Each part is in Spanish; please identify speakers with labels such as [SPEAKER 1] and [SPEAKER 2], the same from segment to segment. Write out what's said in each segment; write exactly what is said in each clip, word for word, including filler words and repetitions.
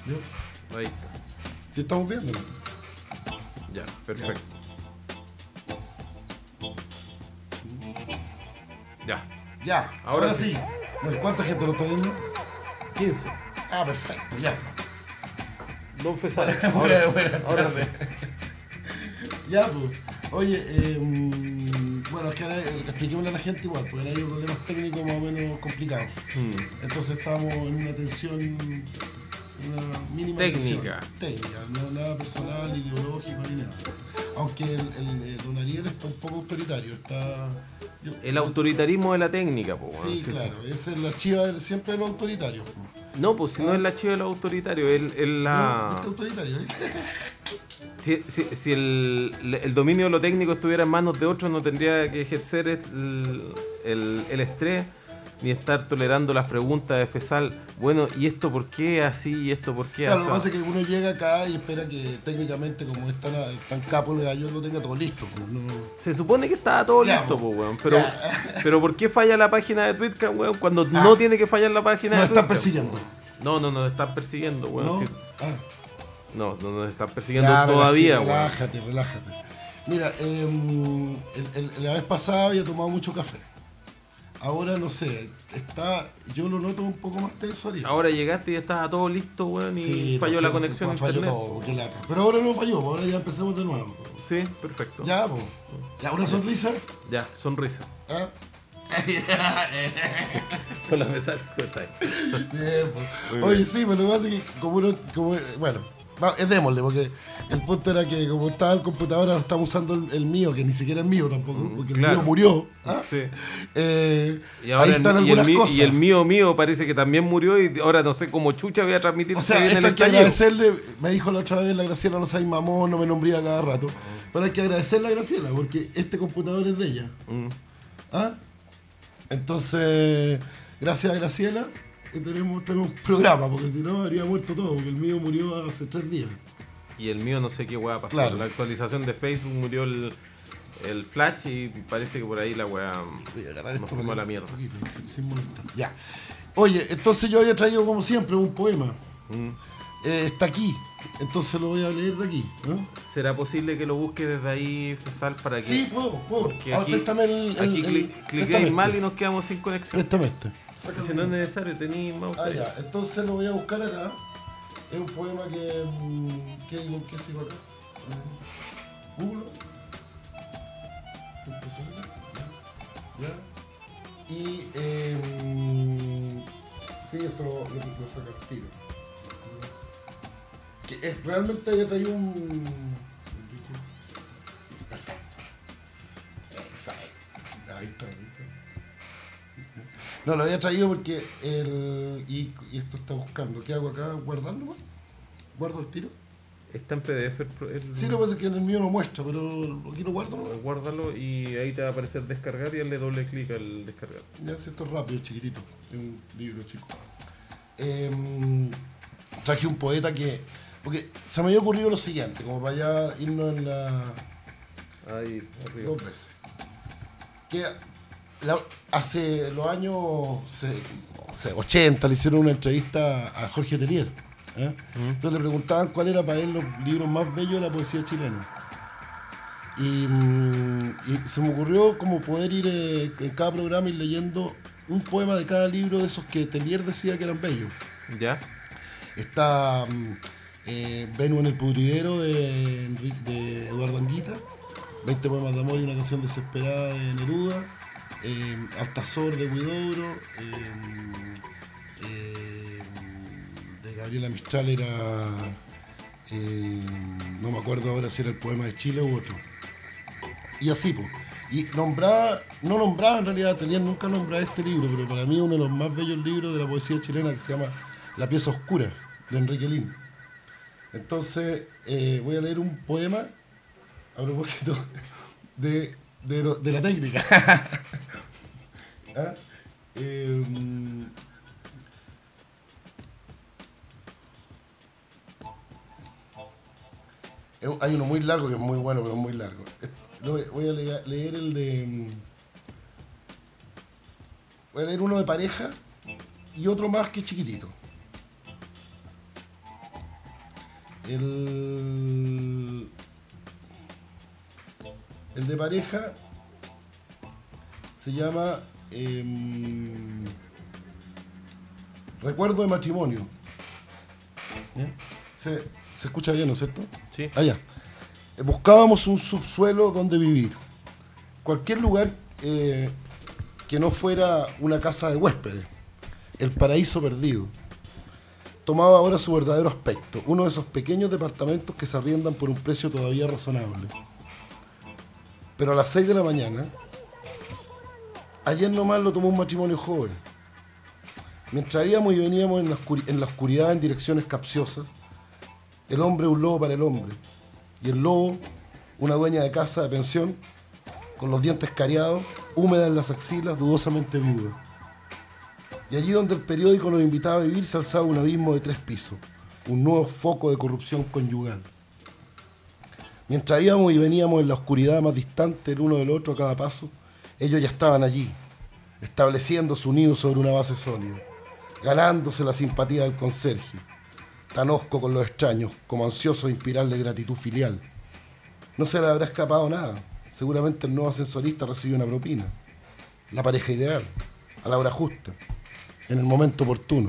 [SPEAKER 1] ¿Yo?
[SPEAKER 2] Ahí está.
[SPEAKER 1] Sí, estamos viendo.
[SPEAKER 2] Ya, perfecto. Ya.
[SPEAKER 1] Ya,
[SPEAKER 2] Ahora
[SPEAKER 1] ahora,
[SPEAKER 2] sí.
[SPEAKER 1] sí. Bueno, ¿cuánta gente lo está viendo?
[SPEAKER 2] quince.
[SPEAKER 1] Ah, perfecto, ya.
[SPEAKER 2] Don Fesal.
[SPEAKER 1] Buenas, buenas
[SPEAKER 2] ahora
[SPEAKER 1] tardes. Ya, pues. Oye, eh, bueno, es que ahora eh, expliquémosle a la gente igual, porque ahora hay problemas técnicos más o menos complicados.
[SPEAKER 2] Hmm.
[SPEAKER 1] Entonces estamos en una tensión, una mínima
[SPEAKER 2] Técnica.
[SPEAKER 1] tensión. Técnica, no nada personal, ideológico ni nada. Aunque el, el, eh, don Ariel está un poco autoritario, está... yo-
[SPEAKER 2] El autoritarismo de la técnica, pues.
[SPEAKER 1] Sí, claro, esa es la chiva del- siempre de los autoritarios.
[SPEAKER 2] No, pues si no
[SPEAKER 1] Ah.
[SPEAKER 2] es la chiva de los autoritarios, es, es
[SPEAKER 1] No,
[SPEAKER 2] la...
[SPEAKER 1] este autoritario, ¿viste?
[SPEAKER 2] Si, si, si el, el dominio de lo técnico estuviera en manos de otros, no tendría que ejercer el, el, el estrés ni estar tolerando las preguntas de Fesal. Bueno, ¿y esto por qué así? ¿Y esto por qué
[SPEAKER 1] Claro,
[SPEAKER 2] así?
[SPEAKER 1] lo que pasa es que uno llega acá y espera que técnicamente, como es tan, tan capo el gallo, lo tenga todo listo. Pues, no...
[SPEAKER 2] Se supone que estaba todo
[SPEAKER 1] Ya,
[SPEAKER 2] listo,
[SPEAKER 1] po.
[SPEAKER 2] pues, weón. Pero,
[SPEAKER 1] Ya.
[SPEAKER 2] pero ¿por qué falla la página de Twitter, weón? Cuando
[SPEAKER 1] Ah.
[SPEAKER 2] no tiene que fallar la página
[SPEAKER 1] Nos
[SPEAKER 2] de
[SPEAKER 1] están
[SPEAKER 2] Twitter.
[SPEAKER 1] persiguiendo.
[SPEAKER 2] No, no, nos están persiguiendo, weón.
[SPEAKER 1] ¿No?
[SPEAKER 2] Sí.
[SPEAKER 1] Ah.
[SPEAKER 2] No, no nos están persiguiendo
[SPEAKER 1] Ya,
[SPEAKER 2] todavía, weón.
[SPEAKER 1] relájate, relájate. Mira, eh, el, el, la vez pasada había tomado mucho café. Ahora no sé, está, yo lo noto un poco más tenso. Ariel.
[SPEAKER 2] Ahora llegaste y ya estaba todo listo, weón, y
[SPEAKER 1] Sí,
[SPEAKER 2] falló
[SPEAKER 1] no,
[SPEAKER 2] la
[SPEAKER 1] sí,
[SPEAKER 2] conexión a
[SPEAKER 1] falló
[SPEAKER 2] internet.
[SPEAKER 1] todo, qué lata. Pero ahora no falló, ahora ya empecemos de nuevo.
[SPEAKER 2] Sí, perfecto.
[SPEAKER 1] Ya, pues. Ya, una sonrisa.
[SPEAKER 2] Ya, sonrisa.
[SPEAKER 1] ¿Ah?
[SPEAKER 2] Con la mesa cuenta ahí.
[SPEAKER 1] Bien, pues.
[SPEAKER 2] Muy
[SPEAKER 1] Oye,
[SPEAKER 2] bien.
[SPEAKER 1] sí, pero lo que pasa es que como uno, como, bueno, va, es démosle, porque el punto era que como estaba el computador, ahora estamos usando el, el mío, que ni siquiera es mío tampoco, porque el
[SPEAKER 2] claro.
[SPEAKER 1] mío murió. ¿Ah?
[SPEAKER 2] Sí.
[SPEAKER 1] Eh,
[SPEAKER 2] Y ahora
[SPEAKER 1] ahí
[SPEAKER 2] el,
[SPEAKER 1] están
[SPEAKER 2] y, el,
[SPEAKER 1] algunas
[SPEAKER 2] mío-
[SPEAKER 1] cosas.
[SPEAKER 2] y el mío mío parece que también murió y ahora no sé cómo chucha voy a transmitir
[SPEAKER 1] O sea,
[SPEAKER 2] bien
[SPEAKER 1] esto
[SPEAKER 2] el
[SPEAKER 1] hay que
[SPEAKER 2] estallido.
[SPEAKER 1] agradecerle, me dijo la otra vez la Graciela, no sabes mamón, no me nombría cada rato, pero hay que agradecerle a Graciela, porque este computador es de ella.
[SPEAKER 2] Mm.
[SPEAKER 1] ¿Ah? Entonces, gracias a Graciela, que tenemos, tenemos un programa, porque si no habría muerto todo, porque el mío murió hace tres días.
[SPEAKER 2] Y el mío no sé qué weá pasó.
[SPEAKER 1] Claro.
[SPEAKER 2] La actualización de Facebook murió el, el flash y parece que por ahí la weá
[SPEAKER 1] Voy a agarrar
[SPEAKER 2] nos
[SPEAKER 1] esto
[SPEAKER 2] fuimos a
[SPEAKER 1] para
[SPEAKER 2] la
[SPEAKER 1] acá,
[SPEAKER 2] mierda.
[SPEAKER 1] un poquito, sin- sin molestar. Ya. Oye, entonces yo había traído como siempre un poema.
[SPEAKER 2] Mm.
[SPEAKER 1] Eh, está aquí, entonces lo voy a leer de aquí. ¿No?
[SPEAKER 2] ¿Será posible que lo busque desde ahí, Fesal, para que...?
[SPEAKER 1] Sí, puedo, puedo.
[SPEAKER 2] Porque
[SPEAKER 1] Ahora
[SPEAKER 2] aquí,
[SPEAKER 1] préstame el, el,
[SPEAKER 2] aquí
[SPEAKER 1] el-
[SPEAKER 2] cli-
[SPEAKER 1] préstame
[SPEAKER 2] cliquéis mal
[SPEAKER 1] este.
[SPEAKER 2] y nos quedamos sin conexión.
[SPEAKER 1] Préstame este.
[SPEAKER 2] Si no es necesario, tenéis mouse
[SPEAKER 1] Ah,
[SPEAKER 2] ahí.
[SPEAKER 1] ya, entonces lo voy a buscar acá. Es un poema que. mm, ¿Qué digo? ¿Qué sigo acá? Mm, Google. Ya. Y. Eh, mm, sí, esto lo, lo, lo saca al tiro. Que es, realmente había traído un. Perfecto. Exacto. Ahí está, ahí está. No, lo había traído porque el. Y, y esto está buscando. ¿Qué hago acá? ¿Guardarlo, man? ¿Guardo el tiro?
[SPEAKER 2] Está en P D F el, pro- el-
[SPEAKER 1] Sí, lo que pasa es que en el mío no muestra, pero aquí lo guardo, ¿no?
[SPEAKER 2] Guárdalo y ahí te va a aparecer descargar y darle doble clic al descargar.
[SPEAKER 1] Ya sé, esto es rápido, chiquitito. Es un libro chico. Eh, traje un poeta que. Porque se me había ocurrido lo siguiente, como para ya irnos en la.
[SPEAKER 2] Ahí, arriba.
[SPEAKER 1] Dos veces. Que la- hace los años se- no sé, ochenta le hicieron una entrevista a Jorge Tenier. ¿eh? Entonces le preguntaban cuál era para él los libros más bellos de la poesía chilena. Y, mm, y se me ocurrió como poder ir eh, en cada programa ir leyendo un poema de cada libro de esos que Tenier decía que eran bellos.
[SPEAKER 2] ¿Ya?
[SPEAKER 1] Está mm, eh, Venus en el pudridero de, Enrique- de Eduardo Anguita, veinte poemas de amor y una canción desesperada de Neruda, eh, Altazor de Huidobro, eh, eh, de Gabriela Mistral era, eh, no me acuerdo ahora si era el poema de Chile u otro. Y así, pues. Y nombraba, no nombraba en realidad, tenía nunca nombrado este libro, pero para mí es uno de los más bellos libros de la poesía chilena que se llama La pieza oscura, de Enrique Lin. Entonces, eh, voy a leer un poema a propósito de, de, lo- de la técnica. ¿Ah? Eh, eh, hay uno muy largo que es muy bueno, pero muy largo. Eh, lo Voy voy a lea- leer el de... mm, Voy a leer uno de pareja y otro más que es chiquitito. El, el de pareja se llama eh, Recuerdo de matrimonio. ¿Eh? Se, se escucha bien, ¿no es cierto?
[SPEAKER 2] Sí.
[SPEAKER 1] Allá. Eh, buscábamos un subsuelo donde vivir. Cualquier lugar eh, que no fuera una casa de huéspedes. El paraíso perdido. Tomaba ahora su verdadero aspecto. Uno de esos pequeños departamentos que se arriendan por un precio todavía razonable. Pero a las seis de la mañana, ayer nomás lo tomó un matrimonio joven. Mientras íbamos y veníamos en la, oscur- en la oscuridad en direcciones capciosas, el hombre un lobo para el hombre, y el lobo una dueña de casa de pensión, con los dientes cariados, húmeda en las axilas, dudosamente viuda. Y allí donde el periódico nos invitaba a vivir se alzaba un abismo de tres pisos, un nuevo foco de corrupción conyugal. Mientras íbamos y veníamos en la oscuridad más distante el uno del otro a cada paso, ellos ya estaban allí, estableciendo su nido sobre una base sólida, ganándose la simpatía del conserje, tan hosco con los extraños, como ansioso de inspirarle gratitud filial. No se le habrá escapado nada. Seguramente el nuevo ascensorista recibió una propina. La pareja ideal, a la hora justa, en el momento oportuno.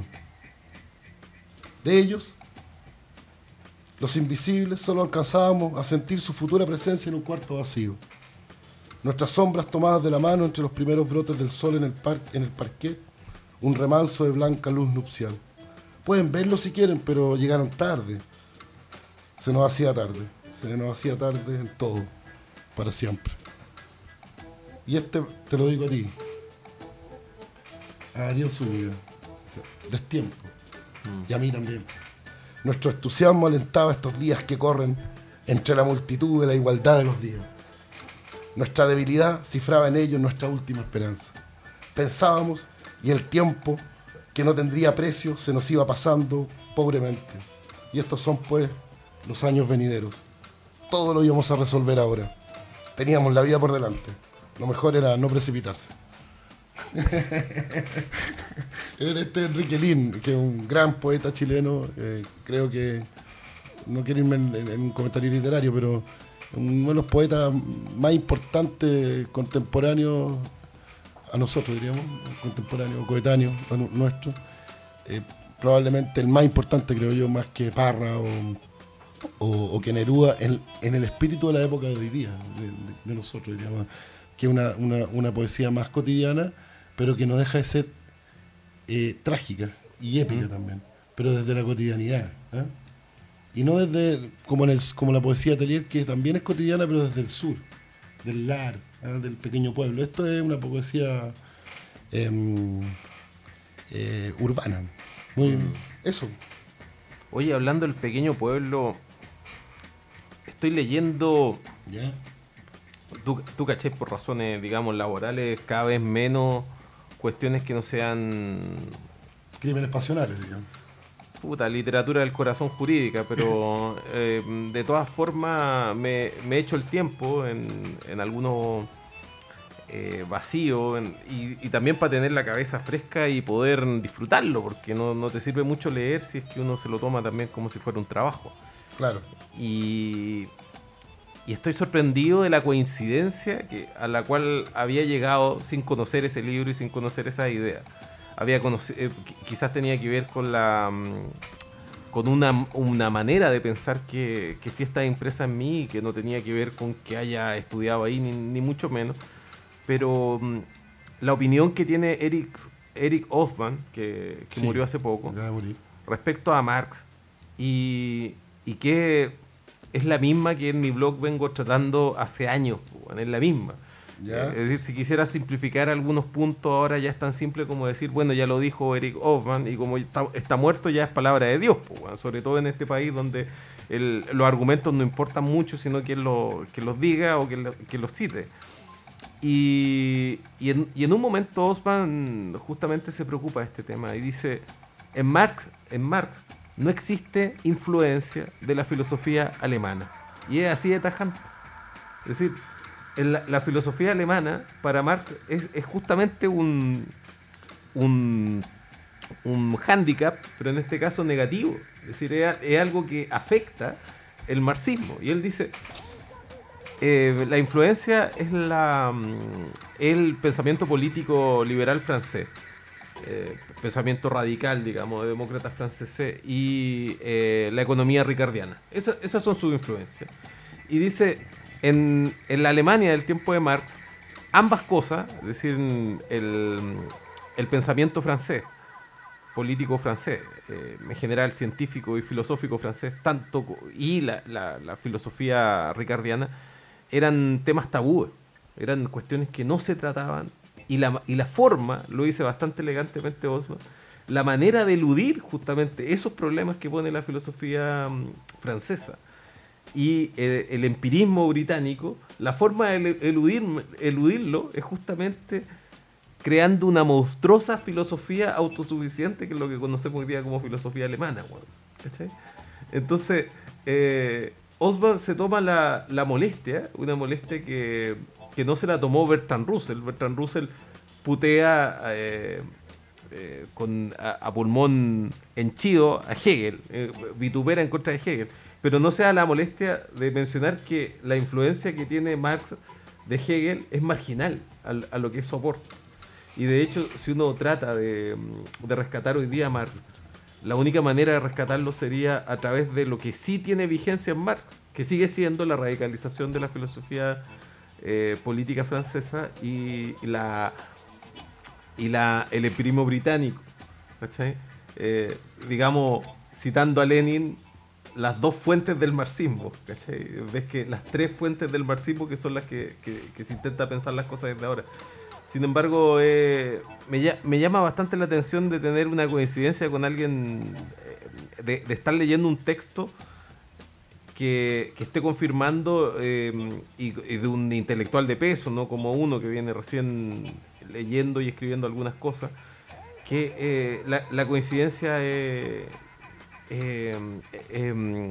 [SPEAKER 1] De ellos, los invisibles, solo alcanzábamos a sentir su futura presencia en un cuarto vacío. Nuestras sombras tomadas de la mano entre los primeros brotes del sol en el, par en el parquet, un remanso de blanca luz nupcial. Pueden verlo si quieren, pero llegaron tarde. Se nos hacía tarde. Se nos hacía tarde en todo, para siempre. Y este te lo digo a ti, a Ariel Zúñiga, destiempo, mm. y a mí también. Nuestro entusiasmo alentaba estos días que corren entre la multitud de la igualdad de los días. Nuestra debilidad cifraba en ello nuestra última esperanza. Pensábamos y el tiempo, que no tendría precio, se nos iba pasando pobremente. Y estos son, pues, los años venideros. Todo lo íbamos a resolver ahora. Teníamos la vida por delante. Lo mejor era no precipitarse. Era este Enrique Lin, que es un gran poeta chileno. Eh, creo que, no quiero irme en, en, en un comentario literario, pero uno de los poetas más importantes contemporáneos a nosotros, diríamos, contemporáneo, coetáneo a nuestro. Eh, probablemente el más importante, creo yo, más que Parra o, o, o que Neruda, en, en el espíritu de la época de hoy día, de, de, de nosotros, diríamos, que es una, una, una poesía más cotidiana, pero que no deja de ser eh, trágica y épica mm. también, pero desde la cotidianidad, ¿eh? Y no desde, como, en el, como la poesía atelier, que también es cotidiana, pero desde el sur, del lar, ¿eh? Del pequeño pueblo. Esto es una poesía eh, eh, urbana. Muy, mm. Eso.
[SPEAKER 2] Oye, hablando del pequeño pueblo, estoy leyendo...
[SPEAKER 1] ¿Ya?
[SPEAKER 2] Tú, tú caché, por razones, digamos, laborales, cada vez menos cuestiones que no sean...
[SPEAKER 1] Crímenes pasionales, digamos.
[SPEAKER 2] Puta, literatura del corazón jurídica, pero eh, de todas formas me, me he hecho el tiempo en, en algunos eh, vacíos en, y, y también para tener la cabeza fresca y poder disfrutarlo, porque no, no te sirve mucho leer si es que uno se lo toma también como si fuera un trabajo.
[SPEAKER 1] Claro.
[SPEAKER 2] Y... Y estoy sorprendido de la coincidencia que, a la cual había llegado sin conocer ese libro y sin conocer esa idea. Había eh, quizás tenía que ver con la con una, una manera de pensar que, que sí está impresa en mí y que no tenía que ver con que haya estudiado ahí, ni, ni mucho menos. Pero um, la opinión que tiene Eric, Eric Hobsbawm, que, que sí, murió hace poco, respecto a Marx, y, y que... es la misma que en mi blog vengo tratando hace años, es la misma. ¿Ya? Es decir, si quisiera simplificar algunos puntos, ahora ya es tan simple como decir, bueno, ya lo dijo Eric Hobsbawm, y como está, está muerto ya es palabra de Dios, pues, sobre todo en este país donde el, los argumentos no importan mucho, sino quien, lo, quien los diga o quien, lo, quien los cite. Y, y, en, y en un momento Hobsbawm justamente se preocupa de este tema y dice, en Marx, en Marx no existe influencia de la filosofía alemana. Y es así de tajante. Es decir, la, la filosofía alemana para Marx es, es justamente un, un, un hándicap, pero en este caso negativo. Es decir, es, es algo que afecta el marxismo. Y él dice, eh, la influencia es la, el pensamiento político liberal francés, eh, pensamiento radical, digamos, de demócratas franceses, y eh, la economía ricardiana. Esa, esas son sus influencias. Y dice, en, en la Alemania del tiempo de Marx, ambas cosas, es decir, el, el pensamiento francés, político francés, eh, en general científico y filosófico francés, tanto y la, la, la filosofía ricardiana, eran temas tabúes, eran cuestiones que no se trataban, y la, y la forma, lo dice bastante elegantemente Osman, la manera de eludir justamente esos problemas que pone la filosofía um, francesa y el, el empirismo británico, la forma de eludir, eludirlo es justamente creando una monstruosa filosofía autosuficiente, que es lo que conocemos hoy día como filosofía alemana. ¿Cachai? Entonces, eh, Osman se toma la, la molestia, una molestia que, que no se la tomó Bertrand Russell. Bertrand Russell putea eh, eh, con, a, a pulmón henchido a Hegel, eh, vitupera en contra de Hegel, pero no se da la molestia de mencionar que la influencia que tiene Marx de Hegel es marginal a, a lo que es su aporte. Y de hecho, si uno trata de, de rescatar hoy día a Marx, la única manera de rescatarlo sería a través de lo que sí tiene vigencia en Marx, que sigue siendo la radicalización de la filosofía eh, política francesa y la, y la el empirismo británico. ¿Cachai? Eh, digamos, citando a Lenin, las dos fuentes del marxismo. ¿Cachai? Ves que las tres fuentes del marxismo que son las que, que, que se intenta pensar las cosas desde ahora. Sin embargo, eh, me, me llama bastante la atención de tener una coincidencia con alguien, eh, de, de estar leyendo un texto que, que esté confirmando eh, y, y de un intelectual de peso, no como uno que viene recién leyendo y escribiendo algunas cosas, que eh, la, la coincidencia es... Eh, eh, eh,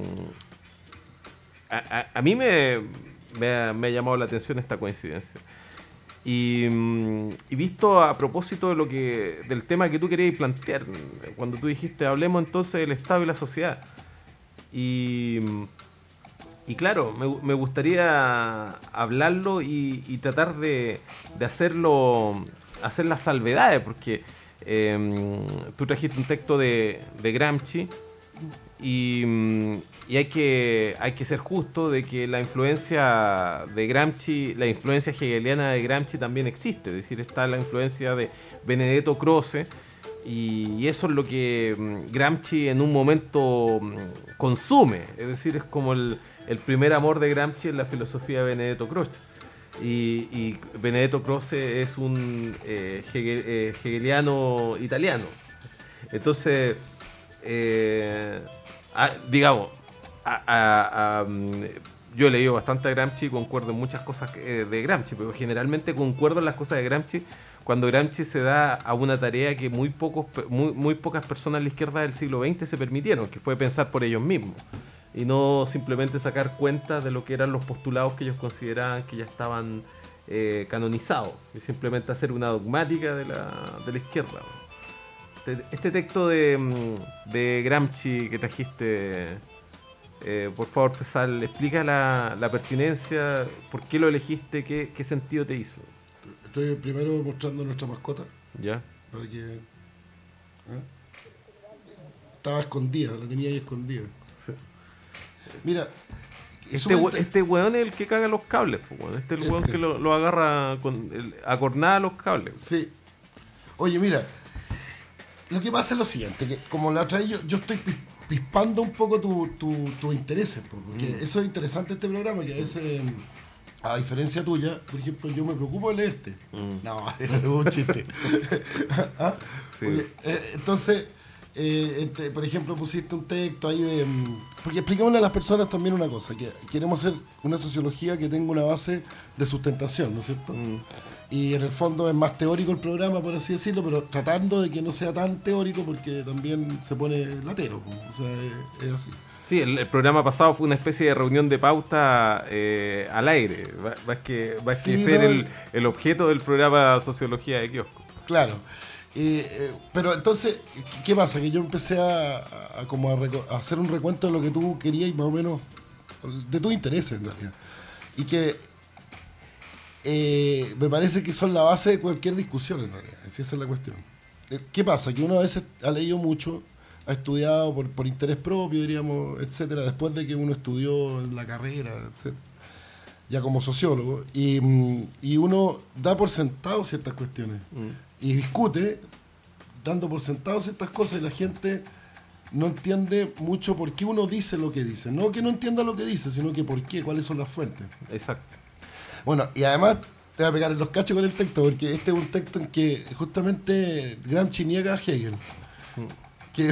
[SPEAKER 2] a, a, a mí me, me, ha, me ha llamado la atención esta coincidencia. Y, y visto a propósito de lo que del tema que tú querías plantear, cuando tú dijiste hablemos entonces del Estado y la sociedad, y, y claro, me, me gustaría hablarlo y, y tratar de, de hacerlo, hacer las salvedades, porque eh, tú trajiste un texto de, de Gramsci y, y hay que hay que ser justo de que la influencia de Gramsci, la influencia hegeliana de Gramsci también existe, es decir, está la influencia de Benedetto Croce y, y eso es lo que Gramsci en un momento consume, es decir, es como el, el primer amor de Gramsci en la filosofía de Benedetto Croce y, y Benedetto Croce es un eh, hegel, eh, hegeliano italiano, entonces eh, a, digamos A, a, a, yo he leído bastante a Gramsci y concuerdo en muchas cosas de Gramsci, pero generalmente concuerdo en las cosas de Gramsci cuando Gramsci se da a una tarea que muy, pocos, muy, muy pocas personas en la izquierda del siglo veinte se permitieron, que fue pensar por ellos mismos y no simplemente sacar cuenta de lo que eran los postulados que ellos consideraban que ya estaban eh, canonizados, y simplemente hacer una dogmática de la, de la izquierda. Este texto de, de Gramsci que trajiste, eh, por favor, Fesal, explica la, la pertinencia, por qué lo elegiste, qué, qué sentido te hizo.
[SPEAKER 1] Estoy primero mostrando nuestra mascota.
[SPEAKER 2] Ya.
[SPEAKER 1] Para que, ¿eh? Estaba escondida, la tenía ahí escondida. Sí. Mira,
[SPEAKER 2] este, we, este weón es el que caga los cables, pues, weón. Este es el este. weón que lo, lo agarra con el, a cornada los cables.
[SPEAKER 1] Sí. Oye, mira. Lo que pasa es lo siguiente, que como la otra vez yo, yo estoy pispando un poco tus tu, tu intereses, porque mm. eso es interesante este programa, que a veces, a diferencia tuya, por ejemplo, yo me preocupo de leerte. Mm. No, es un chiste. ¿Ah? Sí. Porque, eh, entonces, eh, este, por ejemplo, pusiste un texto ahí de... Porque expliquémosle a las personas también una cosa, que queremos hacer una sociología que tenga una base de sustentación, ¿no es cierto? Mm. Y en el fondo es más teórico el programa, por así decirlo, pero tratando de que no sea tan teórico porque también se pone latero, o sea, es, es así.
[SPEAKER 2] Sí, el, el programa pasado fue una especie de reunión de pauta eh, al aire, más que, más sí, que ser no, el, el objeto del programa Sociología de Kiosco.
[SPEAKER 1] Claro, Eh, eh, pero entonces, ¿qué, qué pasa? Que yo empecé a, a- a como a, reco- a hacer un recuento de lo que tú querías y más o menos de tus intereses en realidad. Y que eh, me parece que son la base de cualquier discusión en realidad. Si esa es la cuestión. Eh, ¿Qué pasa? Que uno a veces ha leído mucho, ha estudiado por, por interés propio, diríamos, etcétera, después de que uno estudió en la carrera, etcétera, ya como sociólogo, y, mm, y uno da por sentado ciertas cuestiones
[SPEAKER 2] Mm.
[SPEAKER 1] y discute dando por sentado ciertas cosas y la gente no entiende mucho por qué uno dice lo que dice. No que no entienda lo que dice, sino que por qué, cuáles son las fuentes.
[SPEAKER 2] Exacto.
[SPEAKER 1] Bueno, y además te voy a pegar en los cachos con el texto, porque este es un texto en que justamente Gramsci niega a Hegel. Que,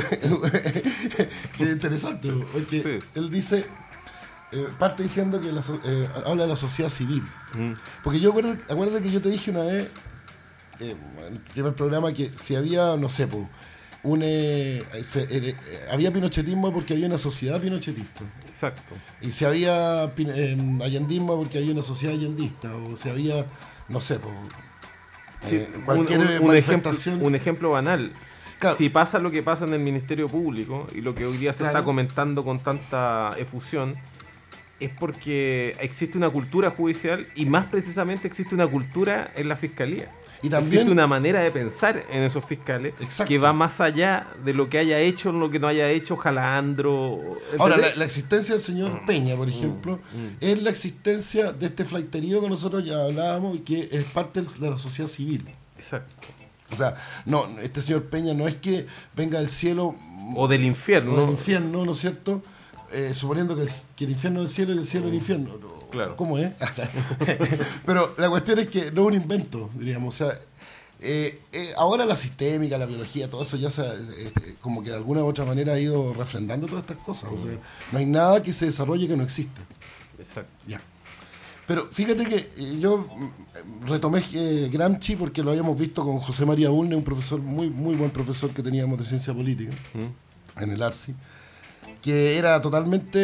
[SPEAKER 1] que es interesante, porque
[SPEAKER 2] Sí.
[SPEAKER 1] él dice, eh, parte diciendo que la so- eh, habla de la sociedad civil.
[SPEAKER 2] Mm.
[SPEAKER 1] Porque yo acuerdo, acuerdo que yo te dije una vez, eh, en el primer programa, que si había, no sé, po, un, eh, se- eh, eh, había pinochetismo porque había una sociedad pinochetista.
[SPEAKER 2] Exacto.
[SPEAKER 1] Y si había pin- eh, allendismo porque había una sociedad allendista. O si había, no sé, po,
[SPEAKER 2] Sí,
[SPEAKER 1] eh,
[SPEAKER 2] un,
[SPEAKER 1] cualquier
[SPEAKER 2] un-
[SPEAKER 1] eh,
[SPEAKER 2] un ejemplo,
[SPEAKER 1] manifestación.
[SPEAKER 2] un ejemplo banal.
[SPEAKER 1] Claro.
[SPEAKER 2] Si pasa lo que pasa en el Ministerio Público y lo que hoy día se
[SPEAKER 1] Claro.
[SPEAKER 2] está comentando con tanta efusión, es porque existe una cultura judicial y más precisamente existe una cultura en la fiscalía.
[SPEAKER 1] Y también-
[SPEAKER 2] existe una manera de pensar en esos fiscales
[SPEAKER 1] Exacto.
[SPEAKER 2] que va más allá de lo que haya hecho o lo que no haya hecho Jalandro.
[SPEAKER 1] Ahora,
[SPEAKER 2] ¿entendés?
[SPEAKER 1] la, la existencia del señor Peña, por ejemplo,
[SPEAKER 2] mm.
[SPEAKER 1] es la existencia de este flaiterío que nosotros ya hablábamos y que es parte de la sociedad civil.
[SPEAKER 2] Exacto.
[SPEAKER 1] O sea, no, este señor Peña no es que venga del cielo
[SPEAKER 2] O del infierno.
[SPEAKER 1] o del infierno, ¿no es cierto? Eh, suponiendo que el, que el infierno es el cielo y el cielo es el infierno. No,
[SPEAKER 2] Claro.
[SPEAKER 1] ¿Cómo es? O sea, pero la cuestión es que no es un invento, diríamos. O sea, eh, eh, ahora la sistémica, la biología, todo eso ya se, eh, eh, como que de alguna u otra manera ha ido refrendando todas estas cosas. O sea, no hay nada que se desarrolle que no exista.
[SPEAKER 2] Exacto.
[SPEAKER 1] Ya. Pero fíjate que eh, yo mm, retomé eh, Gramsci porque lo habíamos visto con José María Bulne, un profesor muy muy buen profesor que teníamos de ciencia política
[SPEAKER 2] Mm.
[SPEAKER 1] en el ARCI, que era totalmente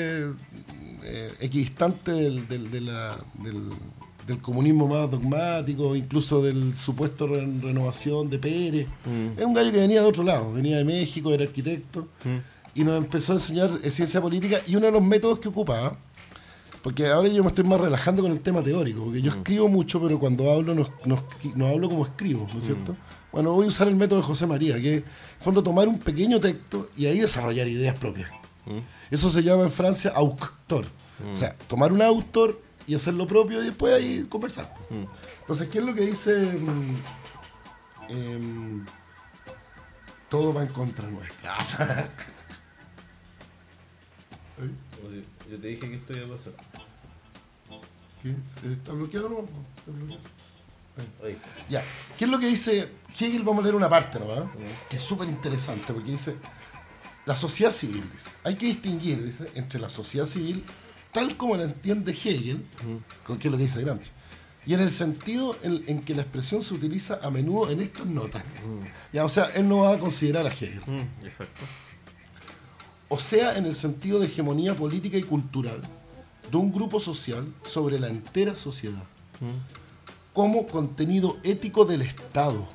[SPEAKER 1] eh, equidistante del, del, de la- del- del comunismo más dogmático, incluso del supuesto re- renovación de Pérez.
[SPEAKER 2] Mm.
[SPEAKER 1] Es un gallo que venía de otro lado, venía de México, era arquitecto,
[SPEAKER 2] Mm.
[SPEAKER 1] y nos empezó a enseñar eh, ciencia política, y uno de los métodos que ocupaba, porque ahora yo me estoy más relajando con el tema teórico, porque yo escribo mucho, pero cuando hablo no, no, escri- no hablo como escribo, ¿no es cierto? Bueno, voy a usar el método de José María, que es, en fondo, tomar un pequeño texto y ahí desarrollar ideas propias.
[SPEAKER 2] Mm.
[SPEAKER 1] Eso se llama en Francia autor. O sea, tomar un autor y hacer lo propio y después ahí conversar.
[SPEAKER 2] Mm.
[SPEAKER 1] Entonces, ¿qué es lo que dice? mm, em, todo va en contra nuestra.
[SPEAKER 2] Yo te dije que esto iba a pasar.
[SPEAKER 1] ¿Qué? ¿Está bloqueado o no? ¿Está bloqueado?
[SPEAKER 2] Ahí.
[SPEAKER 1] Ya. ¿Qué es lo que dice Hegel? Vamos a leer una parte nomás, que es súper interesante, porque dice, la sociedad civil, dice, hay que distinguir, dice, entre la sociedad civil, tal como la entiende Hegel, con que es lo que dice Gramsci, y en el sentido en, en que la expresión se utiliza a menudo en estas notas. Ya, o sea, él no va a considerar a Hegel.
[SPEAKER 2] Mm. Exacto.
[SPEAKER 1] O sea, en el sentido de hegemonía política y cultural de un grupo social sobre la entera sociedad, como contenido ético del Estado.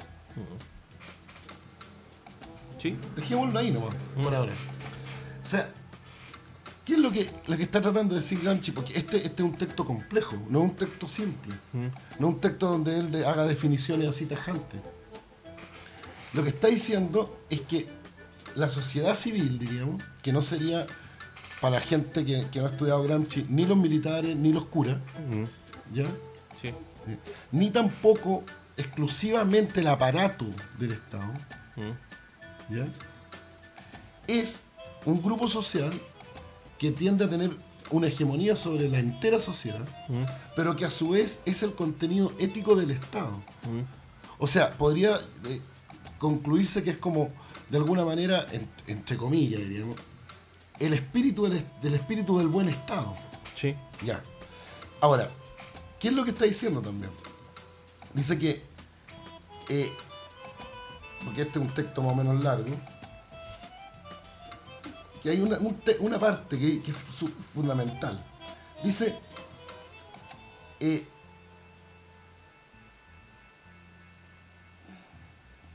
[SPEAKER 2] Sí.
[SPEAKER 1] Dejémoslo ahí nomás, por ahora. O sea, ¿qué es lo que, lo que está tratando de decir Gramsci? Porque este, este es un texto complejo, no es un texto simple. No es un texto donde él de- haga definiciones así tajantes. Lo que está diciendo es que la sociedad civil, diríamos, que no sería para gente que, que no ha estudiado Gramsci, ni los militares, ni los curas,
[SPEAKER 2] Mm.
[SPEAKER 1] ¿ya?
[SPEAKER 2] Sí.
[SPEAKER 1] Ni tampoco exclusivamente el aparato del Estado,
[SPEAKER 2] Mm.
[SPEAKER 1] ¿ya? Es un grupo social que tiende a tener una hegemonía sobre la entera sociedad,
[SPEAKER 2] Mm.
[SPEAKER 1] pero que a su vez es el contenido ético del Estado.
[SPEAKER 2] Mm.
[SPEAKER 1] O sea, podría eh, concluirse que es como, de alguna manera, en- entre comillas, diríamos, el espíritu del, del espíritu del buen Estado.
[SPEAKER 2] Sí.
[SPEAKER 1] Ya. Ahora, ¿qué es lo que está diciendo también? Dice que, eh, porque este es un texto más o menos largo, que hay una, un te- una parte que, que es su- fundamental. Dice, eh,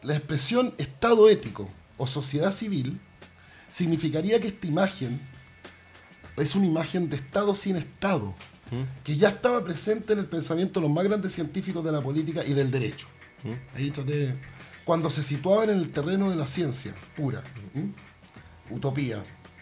[SPEAKER 1] la expresión Estado ético o sociedad civil significaría que esta imagen es una imagen de Estado sin Estado, ¿Mm? que ya estaba presente en el pensamiento de los más grandes científicos de la política y del derecho. ¿Mm? Ahí traté, cuando se situaban en el terreno de la ciencia pura, ¿Mm? utopía.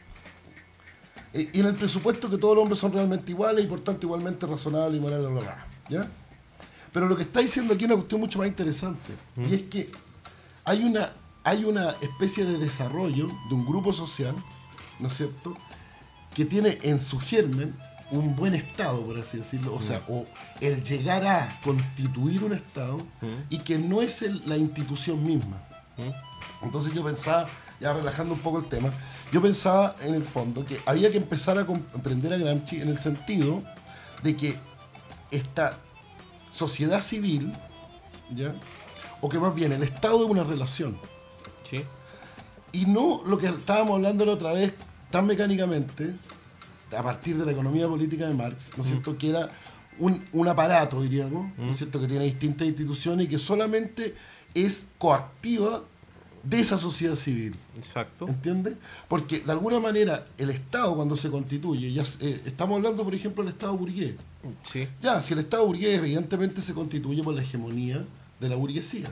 [SPEAKER 1] Y en el presupuesto que todos los hombres son realmente iguales y por tanto igualmente razonables y morales, bla, bla, bla, ¿ya? Pero lo que está diciendo aquí es una cuestión mucho más interesante, ¿Mm? y es que hay una, hay una especie de desarrollo de un grupo social, ¿no es cierto?, que tiene en su germen un buen Estado, por así decirlo, o sea, mm. o el llegar a constituir un Estado, mm. y que no es el, la institución misma. Mm. Entonces yo pensaba, ya relajando un poco el tema, yo pensaba en el fondo que había que empezar a comprender a Gramsci en el sentido de que esta sociedad civil, ¿ya?, o que más bien el Estado es una relación.
[SPEAKER 2] Sí.
[SPEAKER 1] Y no lo que estábamos hablando la otra vez, tan mecánicamente, a partir de la economía política de Marx, ¿no es cierto?, mm. que era un, un aparato, diríamos, mm. ¿no es cierto?, que tiene distintas instituciones y que solamente es coactiva de esa sociedad civil.
[SPEAKER 2] Exacto.
[SPEAKER 1] ¿Entiendes? Porque de alguna manera el Estado cuando se constituye, ya eh, estamos hablando por ejemplo del Estado burgués.
[SPEAKER 2] Sí.
[SPEAKER 1] Ya, si el Estado burgués evidentemente se constituye por la hegemonía de la burguesía.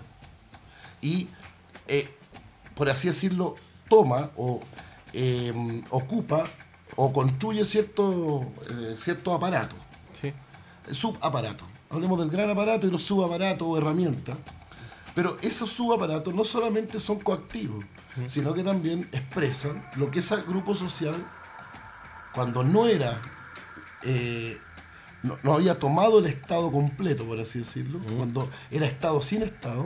[SPEAKER 1] Y, eh, por así decirlo, toma o eh, ocupa o construye ciertos eh, cierto aparatos.
[SPEAKER 2] Sí.
[SPEAKER 1] Subaparatos. Hablemos del gran aparato y los subaparatos o herramientas. Pero esos subaparatos no solamente son coactivos, ¿sí?, sino que también expresan lo que ese grupo social, cuando no era, eh, no, no había tomado el Estado completo, por así decirlo, ¿Mm? cuando era Estado sin Estado,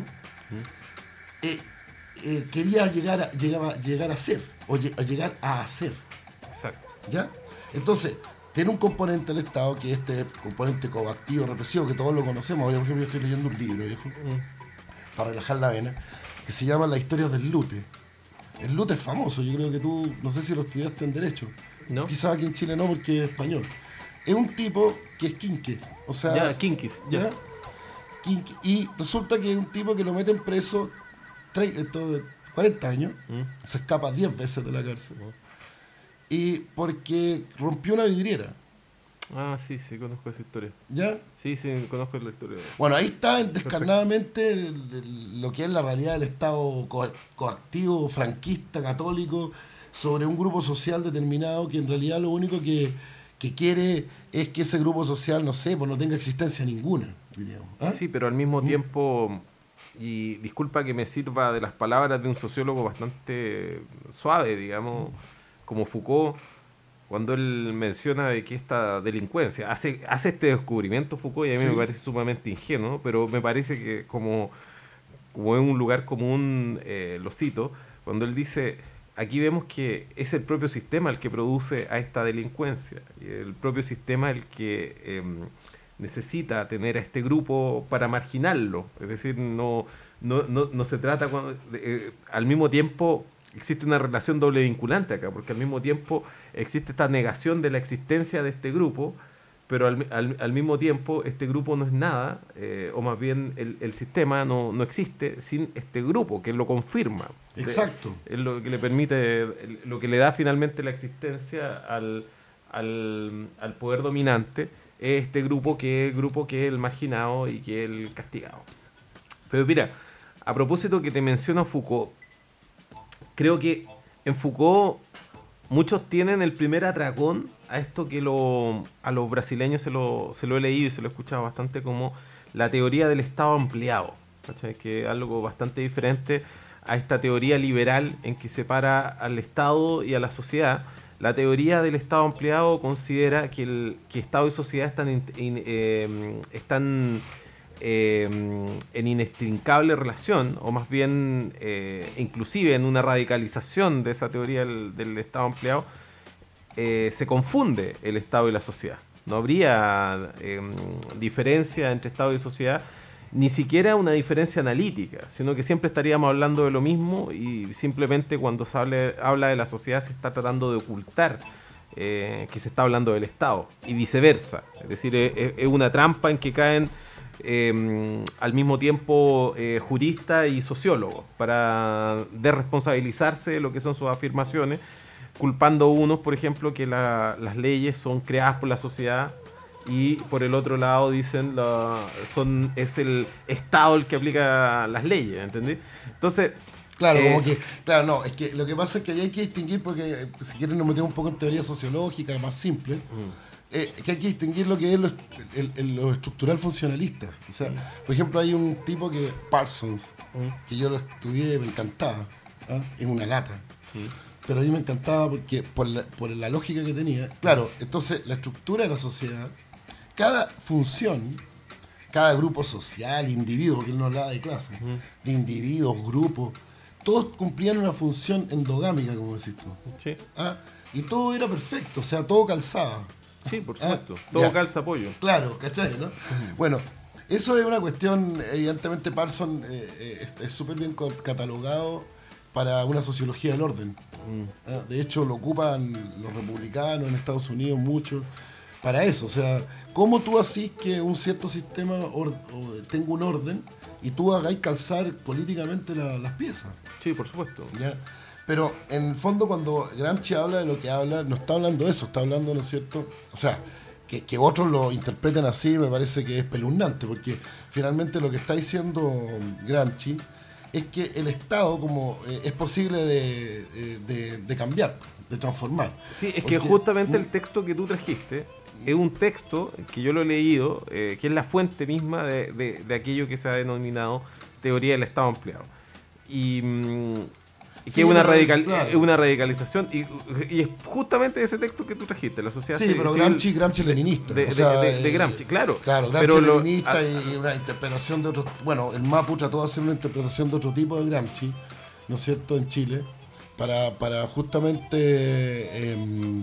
[SPEAKER 1] ¿Mm? eh, eh, quería llegar a, llegaba, llegar a ser, o lle- a llegar a hacer.
[SPEAKER 2] Exacto.
[SPEAKER 1] ¿Ya? Entonces, tiene un componente del Estado que es este componente coactivo, represivo, que todos lo conocemos. Hoy, por ejemplo, yo estoy leyendo un libro, viejo, ¿Mm? para relajar la vena, que se llama Las historias del Lute. El Lute es famoso, yo creo que tú, no sé si lo estudiaste en Derecho.
[SPEAKER 2] No.
[SPEAKER 1] Quizás aquí en Chile no, porque es español. Es un tipo que es quinque, o sea...
[SPEAKER 2] Ya, quinquis.
[SPEAKER 1] ¿ya?
[SPEAKER 2] Ya.
[SPEAKER 1] Quinque, y resulta que es un tipo que lo meten preso cuarenta años, ¿Mm? se escapa diez veces de la cárcel, ¿no? Y porque rompió una vidriera.
[SPEAKER 2] Ah, sí, sí, conozco esa historia.
[SPEAKER 1] ¿Ya?
[SPEAKER 2] Sí, sí, conozco la historia.
[SPEAKER 1] Bueno, ahí está descarnadamente el, el, lo que es la realidad del Estado co- coactivo, franquista, católico, sobre un grupo social determinado que en realidad lo único que, que quiere es que ese grupo social, no sé, pues no tenga existencia ninguna, diríamos. ¿Ah?
[SPEAKER 2] Sí, pero al mismo
[SPEAKER 1] ¿Mm?
[SPEAKER 2] tiempo, y disculpa que me sirva de las palabras de un sociólogo bastante suave, digamos, como Foucault, cuando él menciona de que esta delincuencia, hace, hace este descubrimiento Foucault, y a mí sí. me parece sumamente ingenuo, pero me parece que como, como es un lugar común, eh, lo cito, cuando él dice, aquí vemos que es el propio sistema el que produce a esta delincuencia, y el propio sistema el que eh, necesita tener a este grupo para marginarlo, es decir, no, no, no, no se trata, cuando, eh, al mismo tiempo, existe una relación doble vinculante acá, porque al mismo tiempo existe esta negación de la existencia de este grupo, pero al, al, al mismo tiempo este grupo no es nada, eh, o más bien el, el sistema no, no existe sin este grupo, que lo confirma.
[SPEAKER 1] Exacto.
[SPEAKER 2] Es lo que le permite, lo que le da finalmente la existencia al, al, al poder dominante, es este grupo que es el grupo que es el marginado y que es el castigado. Pero mira, a propósito que te menciono Foucault, creo que en Foucault muchos tienen el primer atracón a esto que lo, a los brasileños se lo, se lo he leído y se lo he escuchado bastante como la teoría del Estado ampliado, ¿cachai? Que es algo bastante diferente a esta teoría liberal en que separa al Estado y a la sociedad. La teoría del Estado ampliado considera que, el, que Estado y sociedad están, in, in, eh, están Eh, en inextrincable relación, o más bien eh, inclusive en una radicalización de esa teoría del, del Estado ampliado, eh, se confunde el Estado y la sociedad. No habría eh, diferencia entre Estado y sociedad, ni siquiera una diferencia analítica, sino que siempre estaríamos hablando de lo mismo y simplemente cuando se hable, habla de la sociedad se está tratando de ocultar eh, que se está hablando del Estado y viceversa. Es decir, es, es una trampa en que caen eh, al mismo tiempo eh, jurista y sociólogo, para desresponsabilizarse de lo que son sus afirmaciones, culpando a unos, por ejemplo, que la, las leyes son creadas por la sociedad, y por el otro lado dicen la, son es el Estado el que aplica las leyes, ¿entendés? Entonces,
[SPEAKER 1] claro,
[SPEAKER 2] eh,
[SPEAKER 1] como que, claro, no, es que lo que pasa es que ahí hay que distinguir, porque eh, si quieren nos metemos un poco en teoría sociológica, más simple, mm. eh, que hay que distinguir lo que es lo, el, el, lo estructural funcionalista. O sea, mm. por ejemplo, hay un tipo que, Parsons, mm. que yo lo estudié, me encantaba, ¿eh? Es una lata. Mm. Pero a mí me encantaba porque por la, por la lógica que tenía. Claro, entonces la estructura de la sociedad, cada función, cada grupo social, individuo, porque él no hablaba de clases, uh-huh. de individuos, grupos, todos cumplían una función endogámica, como decís tú.
[SPEAKER 2] Sí.
[SPEAKER 1] ¿Ah? Y todo era perfecto, o sea, todo calzaba.
[SPEAKER 2] Sí, por supuesto.
[SPEAKER 1] ¿Ah?
[SPEAKER 2] Todo
[SPEAKER 1] ya.
[SPEAKER 2] calza apoyo.
[SPEAKER 1] Claro, ¿cachai? ¿No? Uh-huh. Bueno, eso es una cuestión, evidentemente Parsons eh, es súper bien catalogado para una sociología del orden. Mm. De hecho, lo ocupan los republicanos en Estados Unidos mucho para eso. O sea, ¿cómo tú haces que un cierto sistema or, tenga un orden y tú hagáis calzar políticamente la, las piezas?
[SPEAKER 2] Sí, por supuesto.
[SPEAKER 1] ¿Ya? Pero en el fondo, cuando Gramsci habla de lo que habla, no está hablando de eso, está hablando, ¿no es cierto? O sea, que, que otros lo interpreten así me parece que es espeluznante, porque finalmente lo que está diciendo Gramsci es que el Estado como eh, es posible de, de, de cambiar, de transformar.
[SPEAKER 2] Sí, es
[SPEAKER 1] porque,
[SPEAKER 2] que justamente el texto que tú trajiste es un texto que yo lo he leído, eh, que es la fuente misma de, de, de aquello que se ha denominado teoría del Estado ampliado. Y, y
[SPEAKER 1] sí,
[SPEAKER 2] que es una, radical,
[SPEAKER 1] es, claro.
[SPEAKER 2] es una radicalización, y, y es justamente ese texto que tú trajiste, la sociedad
[SPEAKER 1] sí,
[SPEAKER 2] civil,
[SPEAKER 1] pero Gramsci, Gramsci leninista.
[SPEAKER 2] De,
[SPEAKER 1] o sea,
[SPEAKER 2] de, de, de Gramsci, claro.
[SPEAKER 1] Claro, Gramsci
[SPEAKER 2] pero
[SPEAKER 1] leninista
[SPEAKER 2] lo, a,
[SPEAKER 1] y una interpretación de otro. Bueno, el Mapu trató de hacer una interpretación de otro tipo de Gramsci, ¿no es cierto?, en Chile, para, para justamente eh,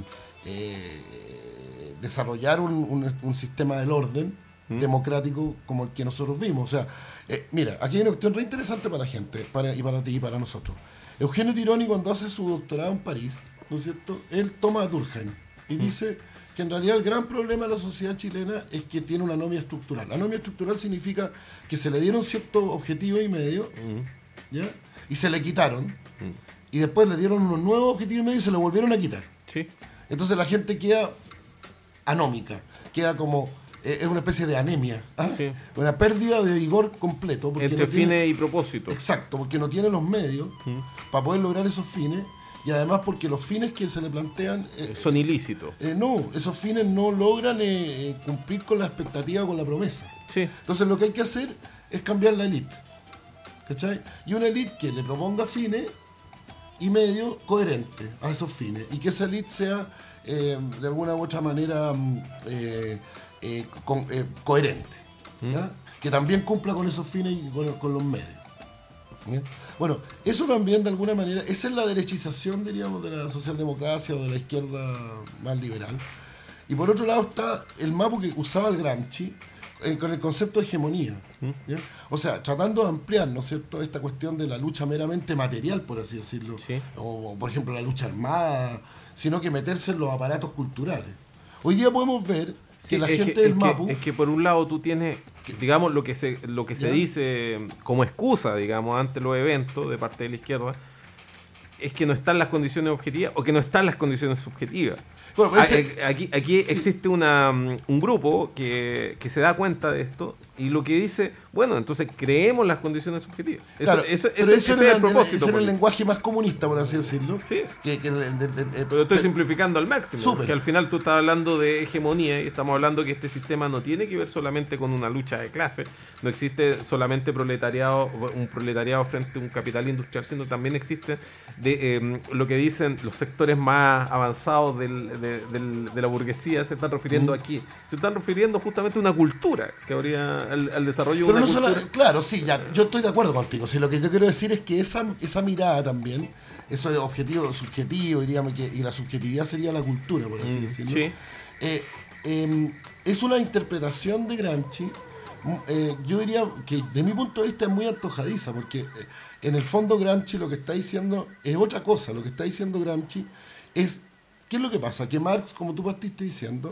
[SPEAKER 1] eh, desarrollar un, un, un sistema del orden ¿Mm? democrático como el que nosotros vimos. O sea, eh, mira, aquí hay una cuestión re interesante para la gente, para, y para ti y para nosotros. Eugenio Tironi, cuando hace su doctorado en París, ¿no es cierto?, él toma a Durkheim y mm. dice que en realidad el gran problema de la sociedad chilena es que tiene una anomia estructural. La anomia estructural significa que se le dieron ciertos objetivos y medio, mm. ¿ya?, y se le quitaron, mm. y después le dieron unos nuevos objetivos y medio y se le volvieron a quitar.
[SPEAKER 2] Sí.
[SPEAKER 1] Entonces la gente queda anómica, queda como... es una especie de anemia, ¿ah? Sí. Una pérdida de vigor completo.
[SPEAKER 2] Entre
[SPEAKER 1] no tiene,
[SPEAKER 2] fines y propósitos.
[SPEAKER 1] Exacto, porque no tiene los medios ¿Mm? para poder lograr esos fines, y además porque los fines que se le plantean...
[SPEAKER 2] Eh, son ilícitos.
[SPEAKER 1] Eh, no, esos fines no logran eh, cumplir con la expectativa o con la promesa.
[SPEAKER 2] Sí.
[SPEAKER 1] Entonces lo que hay que hacer es cambiar la élite, ¿cachai? Y una élite que le proponga fines y medios coherentes a esos fines, y que esa élite sea eh, de alguna u otra manera... Eh, Eh, con, eh, coherente, ¿ya? ¿Mm? Que también cumpla con esos fines y con, con los medios, ¿ya? Bueno, eso también de alguna manera, esa es la derechización, diríamos, de la socialdemocracia o de la izquierda más liberal. Y por otro lado está el Mapu que usaba el Gramsci eh, con el concepto de hegemonía, ¿ya? O sea, tratando de ampliar, ¿no es cierto?, esta cuestión de la lucha meramente material, por así decirlo,
[SPEAKER 2] sí.
[SPEAKER 1] o por ejemplo la lucha armada, sino que meterse en los aparatos culturales. Hoy día podemos ver que sí, la gente
[SPEAKER 2] que,
[SPEAKER 1] del
[SPEAKER 2] es
[SPEAKER 1] Mapu...
[SPEAKER 2] Que, es que por un lado tú tienes, digamos, lo que se lo que se dice como excusa, digamos, ante los eventos de parte de la izquierda, es que no están las condiciones objetivas o que no están las condiciones subjetivas. Bueno, ese, aquí aquí sí. existe una, un grupo que, que se da cuenta de esto y lo que dice, bueno, entonces creemos las condiciones subjetivas. Eso,
[SPEAKER 1] claro,
[SPEAKER 2] eso,
[SPEAKER 1] pero
[SPEAKER 2] eso,
[SPEAKER 1] eso
[SPEAKER 2] ese
[SPEAKER 1] era,
[SPEAKER 2] es el propósito.
[SPEAKER 1] Ese era el lenguaje más comunista, por así decirlo.
[SPEAKER 2] Sí.
[SPEAKER 1] Que, que el, el, el, el,
[SPEAKER 2] pero estoy simplificando al máximo.
[SPEAKER 1] Super.
[SPEAKER 2] Porque al final tú estás hablando de hegemonía y estamos hablando que este sistema no tiene que ver solamente con una lucha de clases. No existe solamente proletariado, un proletariado frente a un capital industrial, sino también existe de, eh, lo que dicen los sectores más avanzados del, de, del, de la burguesía, se están refiriendo mm. aquí. Se están refiriendo justamente a una cultura que habría al, al desarrollo
[SPEAKER 1] pero
[SPEAKER 2] de una
[SPEAKER 1] no
[SPEAKER 2] cultura.
[SPEAKER 1] Solo, claro, sí, ya, yo estoy de acuerdo contigo. Sí, lo que yo quiero decir es que esa, esa mirada también, eso es objetivo, subjetivo, diríamos, que, y la subjetividad sería la cultura, por así mm, decirlo.
[SPEAKER 2] Sí.
[SPEAKER 1] Eh, eh, es una interpretación de Gramsci, eh, yo diría que de mi punto de vista es muy antojadiza, porque eh, en el fondo Gramsci lo que está diciendo es otra cosa. Lo que está diciendo Gramsci es, ¿qué es lo que pasa? Que Marx, como tú partiste diciendo,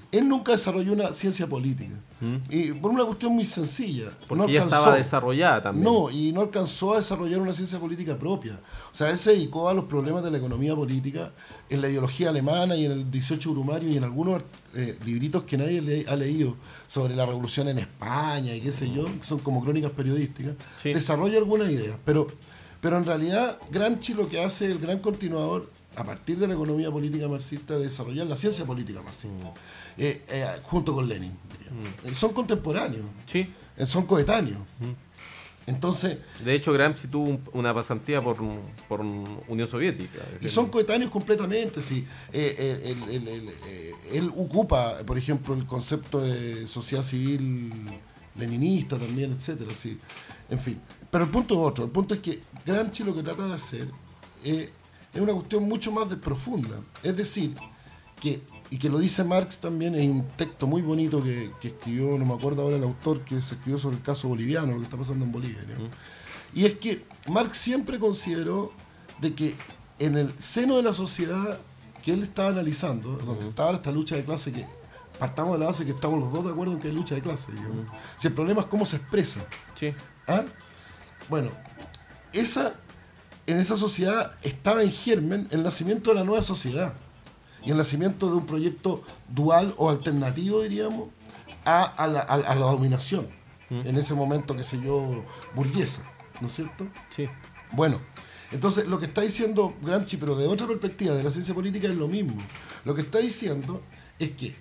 [SPEAKER 1] él nunca desarrolló una ciencia política.
[SPEAKER 2] ¿Mm?
[SPEAKER 1] Y por una cuestión muy sencilla.
[SPEAKER 2] Porque
[SPEAKER 1] no
[SPEAKER 2] ya
[SPEAKER 1] alcanzó,
[SPEAKER 2] estaba desarrollada también.
[SPEAKER 1] No, y no alcanzó a desarrollar una ciencia política propia. O sea, él se dedicó a los problemas de la economía política en la ideología alemana y en el dieciocho Brumario y en algunos eh, libritos que nadie le ha leído sobre la revolución en España y qué sé yo, que son como crónicas periodísticas. Sí. Desarrolla algunas ideas, pero, pero en realidad Gramsci lo que hace, el gran continuador, a partir de la economía política marxista, de desarrollar la ciencia política marxista, mm. eh, eh, junto con Lenin. Mm. Son contemporáneos,
[SPEAKER 2] sí.
[SPEAKER 1] son coetáneos. Mm. Entonces,
[SPEAKER 2] de hecho, Gramsci tuvo una pasantía por, por Unión Soviética.
[SPEAKER 1] Y son coetáneos completamente, sí. Eh, eh, él, él, él, eh, él ocupa, por ejemplo, el concepto de sociedad civil leninista también, etcétera, sí. En fin. Pero el punto es otro. El punto es que Gramsci lo que trata de hacer eh, es una cuestión mucho más de profunda. Es decir, que, y que lo dice Marx también en un texto muy bonito que, que escribió, no me acuerdo ahora el autor, que se escribió sobre el caso boliviano, lo que está pasando en Bolivia, ¿no? Mm. Y es que Marx siempre consideró de que en el seno de la sociedad que él estaba analizando, mm. donde estaba esta lucha de clase, que partamos de la base que estamos los dos de acuerdo en que hay lucha de clase, digamos. Mm. Si el problema es cómo se expresa.
[SPEAKER 2] Sí.
[SPEAKER 1] ¿Ah? Bueno, esa... en esa sociedad estaba en germen el nacimiento de la nueva sociedad y el nacimiento de un proyecto dual o alternativo, diríamos, a, a, la, a, a la dominación, ¿Mm? En ese momento, qué sé yo, burguesa, ¿no es cierto?
[SPEAKER 2] Sí.
[SPEAKER 1] Bueno, entonces lo que está diciendo Gramsci, pero de otra perspectiva, de la ciencia política, es lo mismo. Lo que está diciendo es que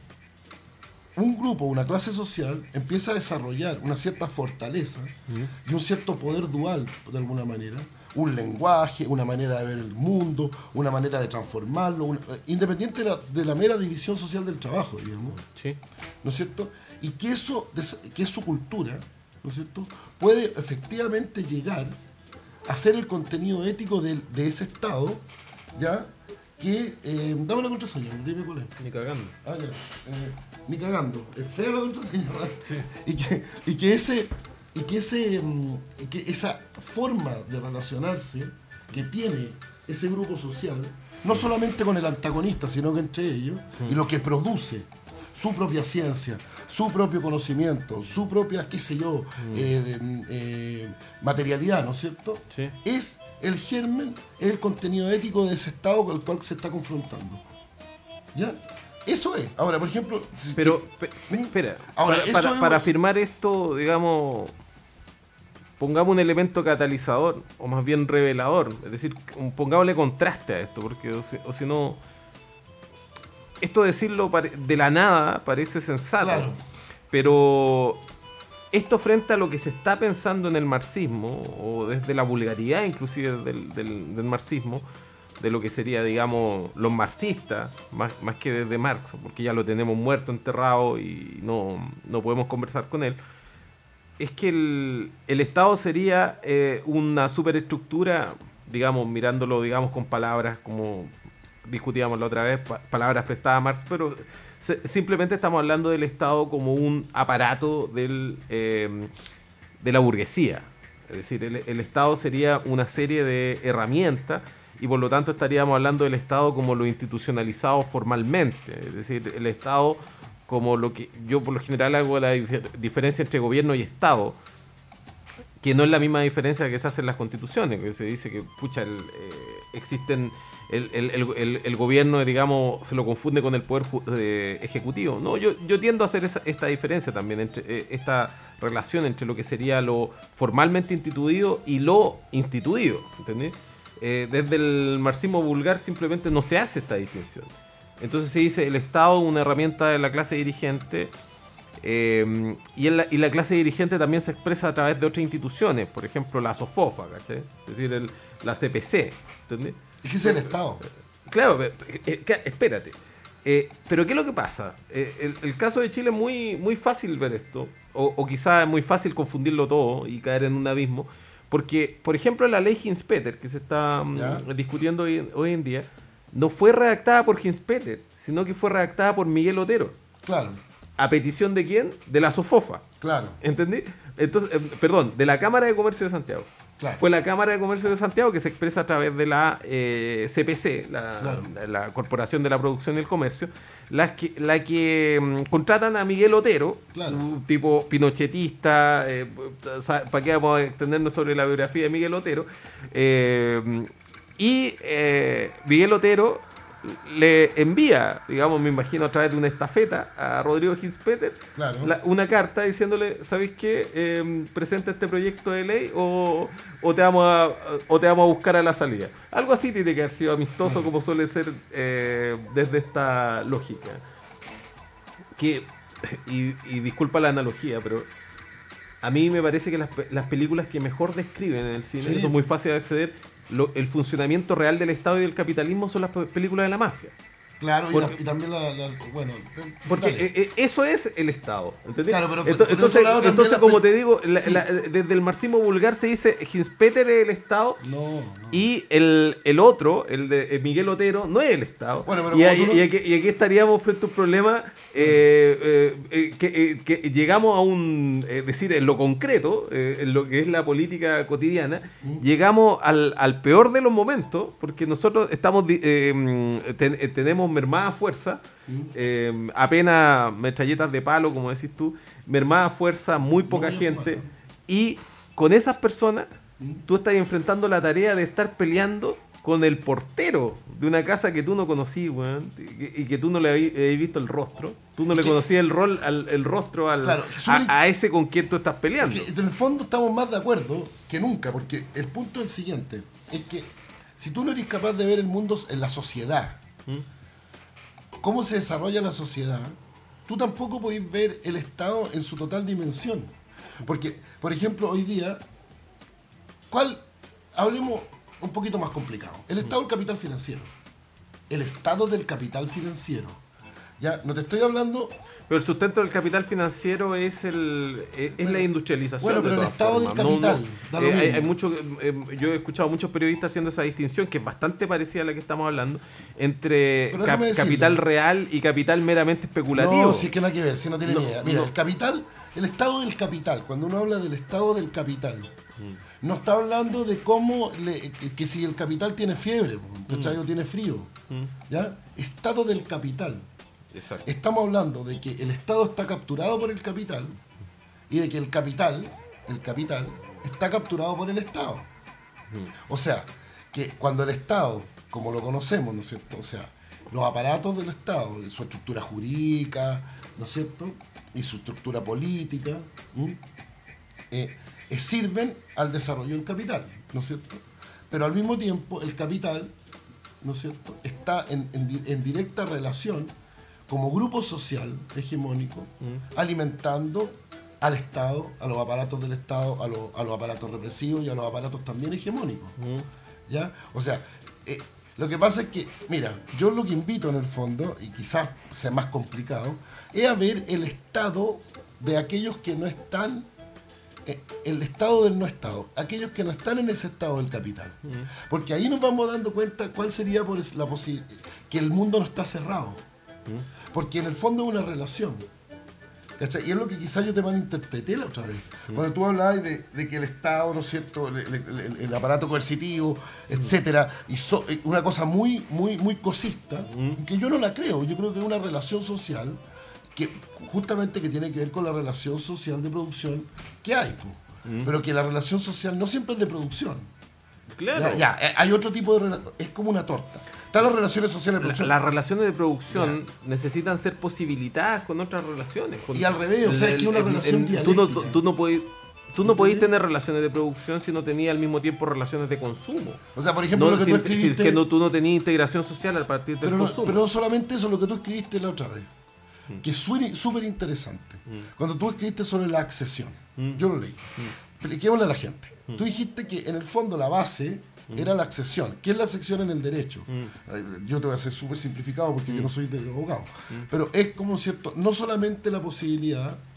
[SPEAKER 1] un grupo, una clase social, empieza a desarrollar una cierta fortaleza ¿Mm? y un cierto poder dual, de alguna manera, un lenguaje, una manera de ver el mundo, una manera de transformarlo, una, independiente de la, de la mera división social del trabajo, digamos.
[SPEAKER 2] Sí.
[SPEAKER 1] ¿No es cierto? Y que eso, que es su cultura, ¿no es cierto?, puede efectivamente llegar a ser el contenido ético de, de ese Estado, ¿ya? Que, eh, dame la contraseña, dime cuál es.
[SPEAKER 2] Ni cagando.
[SPEAKER 1] Ah, ya. Eh, ni cagando. Es fea la contraseña, ¿verdad?
[SPEAKER 2] Sí.
[SPEAKER 1] Y que, y que ese... y que, ese, que esa forma de relacionarse que tiene ese grupo social, no solamente con el antagonista, sino que entre ellos, mm. y lo que produce su propia ciencia, su propio conocimiento, su propia, qué sé yo, mm. eh, eh, materialidad, ¿no es cierto?
[SPEAKER 2] Sí.
[SPEAKER 1] Es el germen, es el contenido ético de ese Estado con el cual se está confrontando. ¿Ya? Eso es. Ahora, por ejemplo...
[SPEAKER 2] Pero, que, pe, espera,
[SPEAKER 1] ahora,
[SPEAKER 2] para,
[SPEAKER 1] eso
[SPEAKER 2] para,
[SPEAKER 1] es,
[SPEAKER 2] para afirmar esto, digamos, pongamos un elemento catalizador, o más bien revelador, es decir, pongámosle contraste a esto, porque o si, o si no... Esto decirlo de la nada parece sensato,
[SPEAKER 1] claro.
[SPEAKER 2] Pero esto frente a lo que se está pensando en el marxismo, o desde la vulgaridad inclusive del, del, del marxismo, de lo que sería, digamos, los marxistas, más, más que desde Marx, porque ya lo tenemos muerto, enterrado y no, no podemos conversar con él, es que el, el Estado sería eh, una superestructura, digamos, mirándolo, digamos, con palabras como discutíamos la otra vez, pa palabras prestadas a Marx, pero se, simplemente estamos hablando del Estado como un aparato del, eh, de la burguesía. Es decir, el, el Estado sería una serie de herramientas y por lo tanto estaríamos hablando del Estado como lo institucionalizado formalmente. Es decir, el Estado como lo que yo por lo general hago la dif diferencia entre gobierno y Estado, que no es la misma diferencia que se hace en las constituciones, que se dice que, pucha, el, eh, existen... El, el, el, el gobierno, digamos, se lo confunde con el poder eh, ejecutivo. No, yo, yo tiendo a hacer esa, esta diferencia también, entre eh, esta relación entre lo que sería lo formalmente instituido y lo instituido, ¿entendés? Eh, desde el marxismo vulgar simplemente no se hace esta distinción. Entonces se dice el Estado una herramienta de la clase dirigente eh, y, en la, y la clase dirigente también se expresa a través de otras instituciones, por ejemplo la SOFOFA, ¿cachai? Es decir, el, la C P C, ¿entendés?
[SPEAKER 1] Es que es el Estado.
[SPEAKER 2] Claro, espérate. Eh, pero ¿qué es lo que pasa? Eh, el, el caso de Chile es muy, muy fácil ver esto, o, o quizás es muy fácil confundirlo todo y caer en un abismo, porque, por ejemplo, la ley Hinz-Peter, que se está um, discutiendo hoy, hoy en día, no fue redactada por Hinz-Peter, sino que fue redactada por Miguel Otero.
[SPEAKER 1] Claro.
[SPEAKER 2] ¿A petición de quién? De la SOFOFA.
[SPEAKER 1] Claro.
[SPEAKER 2] ¿Entendí? Entonces, eh, perdón, de la Cámara de Comercio de Santiago.
[SPEAKER 1] Claro.
[SPEAKER 2] Fue la Cámara de Comercio de Santiago, que se expresa a través de la eh, C P C, la,
[SPEAKER 1] Claro.
[SPEAKER 2] la, la Corporación de la Producción y el Comercio, la que, la que mm, contratan a Miguel Otero,
[SPEAKER 1] Claro.
[SPEAKER 2] un tipo pinochetista, eh, ¿para qué vamos a extendernos sobre la biografía de Miguel Otero? Eh, y eh, Miguel Otero le envía, digamos, me imagino a través de una estafeta a Rodrigo Hinspeter,
[SPEAKER 1] Claro.
[SPEAKER 2] la- una carta diciéndole, ¿sabéis qué? Eh, presenta este proyecto de ley o, o, te vamos a, o te vamos a buscar a la salida. Algo así tiene que haber sido amistoso, como suele ser eh, desde esta lógica. Que, y, y disculpa la analogía, pero a mí me parece que las, pe- las películas que mejor describen en el cine,
[SPEAKER 1] Sí.
[SPEAKER 2] son muy fáciles de acceder, lo- el funcionamiento real del Estado y del capitalismo son las pe- películas de la mafia.
[SPEAKER 1] Claro, y,
[SPEAKER 2] Porque-
[SPEAKER 1] la- y también la, la- bueno, eh,
[SPEAKER 2] Porque
[SPEAKER 1] dale.
[SPEAKER 2] eh, eh, eso es el Estado, ¿entendés?
[SPEAKER 1] Claro, pero por-
[SPEAKER 2] Ento-
[SPEAKER 1] por otro
[SPEAKER 2] entonces,
[SPEAKER 1] lado también
[SPEAKER 2] entonces
[SPEAKER 1] la
[SPEAKER 2] como
[SPEAKER 1] pe-
[SPEAKER 2] te digo, la-
[SPEAKER 1] sí.
[SPEAKER 2] la- desde el marxismo vulgar se dice Hinspeter es el Estado
[SPEAKER 1] no, no.
[SPEAKER 2] y el, el otro, el de eh, Miguel Otero, no es el Estado.
[SPEAKER 1] Bueno, pero
[SPEAKER 2] y,
[SPEAKER 1] como
[SPEAKER 2] ahí-
[SPEAKER 1] tú no-
[SPEAKER 2] y aquí, y aquí estaríamos frente a un problema eh, eh, eh, que, eh, que llegamos a un, es decir, en lo concreto, eh, en lo que es la política cotidiana,
[SPEAKER 1] Mm.
[SPEAKER 2] llegamos al, al peor de los momentos, porque nosotros estamos di- eh, mm, ten- eh, tenemos mermada fuerza,
[SPEAKER 1] Mm.
[SPEAKER 2] eh, apenas metralletas de palo, como decís tú, mermada fuerza, muy poca
[SPEAKER 1] Muy
[SPEAKER 2] gente,
[SPEAKER 1] bueno.
[SPEAKER 2] y con esas personas
[SPEAKER 1] Mm.
[SPEAKER 2] tú estás enfrentando la tarea de estar peleando con el portero de una casa que tú no conocí, weón, y, que- y que tú no le habí- habías visto el rostro, tú no
[SPEAKER 1] Es
[SPEAKER 2] le
[SPEAKER 1] que-
[SPEAKER 2] conocías el rol, al, el rostro al,
[SPEAKER 1] Claro, es súper-
[SPEAKER 2] a, a ese con quien tú estás peleando.
[SPEAKER 1] Que en el fondo estamos más de acuerdo que nunca, porque el punto es el siguiente, es que si tú no eres capaz de ver el mundo en la sociedad,
[SPEAKER 2] ¿Mm?
[SPEAKER 1] cómo se desarrolla la sociedad, tú tampoco podés ver el Estado en su total dimensión. Porque, por ejemplo, hoy día, ¿cuál? Hablemos un poquito más complicado. El Estado del capital financiero. El Estado del capital financiero. Ya, no te estoy hablando...
[SPEAKER 2] Pero el sustento del capital financiero es el es, es
[SPEAKER 1] Bueno,
[SPEAKER 2] la industrialización.
[SPEAKER 1] bueno, pero
[SPEAKER 2] de
[SPEAKER 1] el
[SPEAKER 2] todas
[SPEAKER 1] estado del
[SPEAKER 2] formas. No,
[SPEAKER 1] capital,
[SPEAKER 2] no,
[SPEAKER 1] da lo
[SPEAKER 2] eh, hay,
[SPEAKER 1] mismo.
[SPEAKER 2] hay mucho, eh, yo he escuchado a muchos periodistas haciendo esa distinción, que es bastante parecida a la que estamos hablando, entre
[SPEAKER 1] Pero
[SPEAKER 2] cap-
[SPEAKER 1] déjame decirlo.
[SPEAKER 2] capital real y capital meramente especulativo.
[SPEAKER 1] No, si es que nada que ver, si no tiene
[SPEAKER 2] No,
[SPEAKER 1] ni idea. Mira,
[SPEAKER 2] no.
[SPEAKER 1] el capital, el estado del capital, cuando uno habla del estado del capital, no está hablando de cómo, le- que, que si el capital tiene fiebre, ¿cachai? O tiene frío, ¿ya? Estado del capital.
[SPEAKER 2] Exacto.
[SPEAKER 1] Estamos hablando de que el Estado está capturado por el capital y de que el capital, el capital, está capturado por el Estado. O sea, que cuando el Estado, como lo conocemos, ¿no es cierto? O sea, los aparatos del Estado, su estructura jurídica, ¿no es cierto? Y su estructura política, ¿m? Eh, eh, sirven al desarrollo del capital, ¿no es cierto? Pero al mismo tiempo el capital, ¿no es cierto?, está en, en di- en directa relación como grupo social hegemónico, alimentando al Estado, a los aparatos del Estado, a, los- a los aparatos represivos y a los aparatos también hegemónicos. ¿Ya? O sea, eh, lo que pasa es que, mira, yo lo que invito en el fondo, y quizás sea más complicado, es a ver el estado de aquellos que no están, eh, el estado del no estado, aquellos que no están en ese estado del capital. Porque ahí nos vamos dando cuenta cuál sería por es- la posibilidad, que el mundo no está cerrado. Porque en el fondo es una relación. ¿Cachai? Y es lo que quizás yo te malinterpreté la otra vez. Cuando tú hablabas de, de que el Estado, ¿no es cierto?, el, el- el- el aparato coercitivo, etcétera, y so- eh, una cosa muy, muy, muy cosista, que yo no la creo. Yo creo que es una relación social que justamente que tiene que ver con la relación social de producción que hay. Po. Pero que la relación social no siempre es de producción.
[SPEAKER 2] Claro.
[SPEAKER 1] Ya, ya, eh, hay otro tipo de relación. Es como una torta. Están las relaciones sociales de
[SPEAKER 2] La-
[SPEAKER 1] producción.
[SPEAKER 2] las relaciones de producción necesitan ser posibilitadas con otras relaciones. con-
[SPEAKER 1] Y al revés, o sea, es que una relación
[SPEAKER 2] tú no,
[SPEAKER 1] dialéctica.
[SPEAKER 2] tú no podés, tú no podés
[SPEAKER 1] ¿Entendés?
[SPEAKER 2] tener relaciones de producción si no tenías al mismo tiempo relaciones de consumo.
[SPEAKER 1] O sea, por ejemplo,
[SPEAKER 2] No,
[SPEAKER 1] lo que
[SPEAKER 2] si,
[SPEAKER 1] tú
[SPEAKER 2] si es
[SPEAKER 1] escribiste...
[SPEAKER 2] que no, tú no tenías integración social a partir del
[SPEAKER 1] pero, no,
[SPEAKER 2] consumo.
[SPEAKER 1] pero no solamente eso, lo que tú escribiste la otra vez,
[SPEAKER 2] Mm.
[SPEAKER 1] que es súper súper interesante. Cuando tú escribiste sobre la accesión,
[SPEAKER 2] Mm.
[SPEAKER 1] yo lo leí. Expliquémosle a la gente. Tú dijiste que en el fondo la base
[SPEAKER 2] Mm.
[SPEAKER 1] era la accesión. ¿Qué es la accesión en el derecho? Eh, Yo te voy a hacer súper simplificado porque yo no soy de abogado. Pero es como cierto, no solamente la posibilidad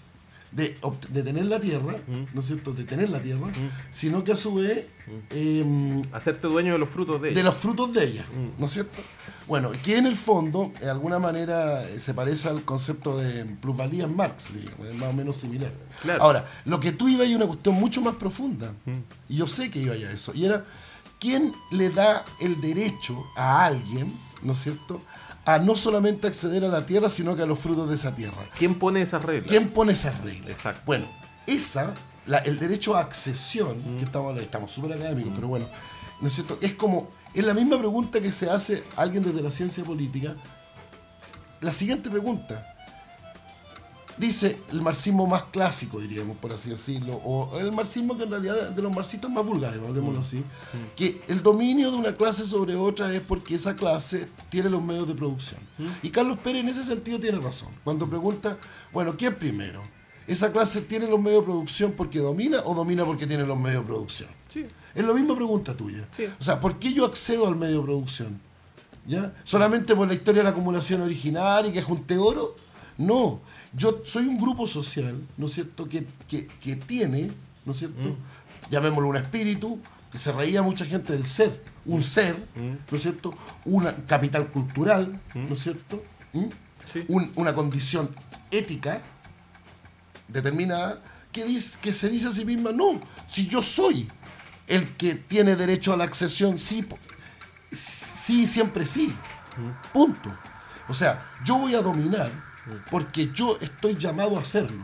[SPEAKER 1] de, de tener la tierra,
[SPEAKER 2] Mm.
[SPEAKER 1] ¿no es cierto?, de tener la tierra,
[SPEAKER 2] Mm.
[SPEAKER 1] sino que a su vez eh,
[SPEAKER 2] Hacerte dueño de los frutos de ella.
[SPEAKER 1] de los frutos de ella,
[SPEAKER 2] Mm.
[SPEAKER 1] ¿no es cierto? Bueno, que en el fondo, de alguna manera, eh, se parece al concepto de plusvalía en Marx, digamos, es más o menos similar.
[SPEAKER 2] Claro.
[SPEAKER 1] Ahora, lo que tú ibas a una cuestión mucho más profunda,
[SPEAKER 2] Mm.
[SPEAKER 1] y yo sé que iba a eso, y era, ¿quién le da el derecho a alguien, ¿no es cierto?, a no solamente acceder a la tierra, sino que a los frutos de esa tierra?
[SPEAKER 2] ¿Quién pone esas reglas?
[SPEAKER 1] ¿Quién pone esas reglas?
[SPEAKER 2] Exacto.
[SPEAKER 1] Bueno, esa, la- el derecho a accesión, que estamos estamos súper académicos, pero bueno, ¿no es cierto? Es como, es la misma pregunta que se hace alguien desde la ciencia política. La siguiente pregunta, dice el marxismo más clásico, diríamos, por así decirlo, o el marxismo que en realidad de los marxistas más vulgares, hablemoslo así, que el dominio de una clase sobre otra es porque esa clase tiene los medios de producción. Y Carlos Pérez en ese sentido tiene razón, cuando pregunta, bueno, ¿quién primero? ¿Esa clase tiene los medios de producción porque domina o domina porque tiene los medios de producción?
[SPEAKER 2] Sí.
[SPEAKER 1] Es la misma pregunta tuya.
[SPEAKER 2] Sí.
[SPEAKER 1] O sea, ¿por qué yo accedo al medio de producción? ¿Ya? ¿Solamente por la historia de la acumulación original y que junté oro? No. Yo soy un grupo social, ¿no es cierto?, que, que, que tiene, ¿no es cierto?,
[SPEAKER 2] Mm.
[SPEAKER 1] llamémoslo un espíritu, que se reía mucha gente del ser, un ser,
[SPEAKER 2] Mm.
[SPEAKER 1] ¿no es cierto?, una capital cultural,
[SPEAKER 2] Mm.
[SPEAKER 1] ¿no es cierto?, ¿Mm?
[SPEAKER 2] Sí.
[SPEAKER 1] Un- una condición ética determinada que, dice, que se dice a sí misma, no, si yo soy el que tiene derecho a la accesión, sí, po- sí, siempre sí, punto. O sea, yo voy a dominar porque yo estoy llamado a hacerlo,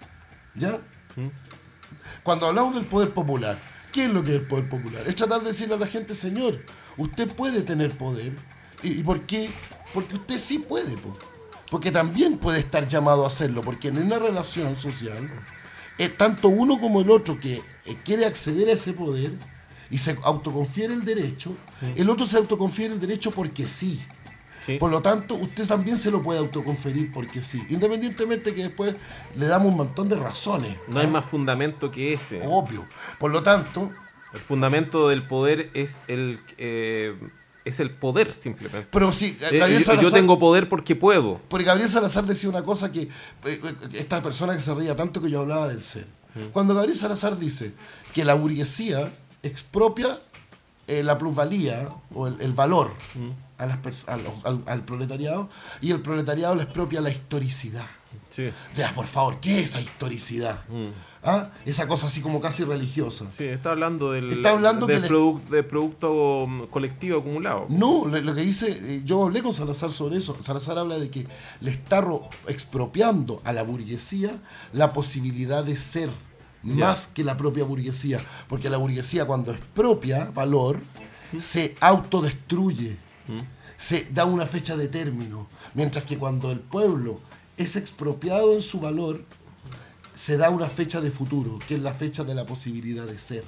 [SPEAKER 1] ¿ya?
[SPEAKER 2] Mm.
[SPEAKER 1] Cuando hablamos del poder popular, ¿qué es lo que es el poder popular? Es tratar de decirle a la gente, señor, usted puede tener poder. ¿Y, y por qué? Porque usted sí puede, po. Porque también puede estar llamado a hacerlo, porque en una relación social, eh, tanto uno como el otro que eh, quiere acceder a ese poder y se autoconfiere el derecho, el otro se autoconfiere el derecho porque sí.
[SPEAKER 2] Sí.
[SPEAKER 1] Por lo tanto, usted también se lo puede autoconferir porque sí, independientemente que después le damos un montón de razones.
[SPEAKER 2] No hay más fundamento que ese.
[SPEAKER 1] Obvio. Por lo tanto,
[SPEAKER 2] El fundamento del poder es el eh, es el poder simplemente.
[SPEAKER 1] pero sí,
[SPEAKER 2] Eh,
[SPEAKER 1] Gabriel
[SPEAKER 2] yo,
[SPEAKER 1] Salazar,
[SPEAKER 2] yo tengo poder porque puedo.
[SPEAKER 1] porque Gabriel Salazar decía una cosa que, eh, eh, esta persona que se reía tanto que yo hablaba del ser. Cuando Gabriel Salazar dice que la burguesía expropia eh, la plusvalía o el, el valor a las pers- a los- al, al proletariado, y el proletariado le expropia la historicidad.
[SPEAKER 2] Sí.
[SPEAKER 1] Vea, por favor, ¿qué es esa historicidad?
[SPEAKER 2] Mm.
[SPEAKER 1] ¿Ah? Esa cosa así como casi religiosa.
[SPEAKER 2] Sí, está hablando del,
[SPEAKER 1] Está hablando
[SPEAKER 2] del,
[SPEAKER 1] que le-
[SPEAKER 2] produc- del producto mm, colectivo acumulado.
[SPEAKER 1] No, lo, lo que dice, eh, yo hablé con Salazar sobre eso. Salazar habla de que le está ro- expropiando a la burguesía la posibilidad de ser
[SPEAKER 2] Ya.
[SPEAKER 1] más que la propia burguesía. Porque la burguesía, cuando expropia valor, se autodestruye, se da una fecha de término. Mientras que cuando el pueblo es expropiado en su valor, se da una fecha de futuro, que es la fecha de la posibilidad de ser.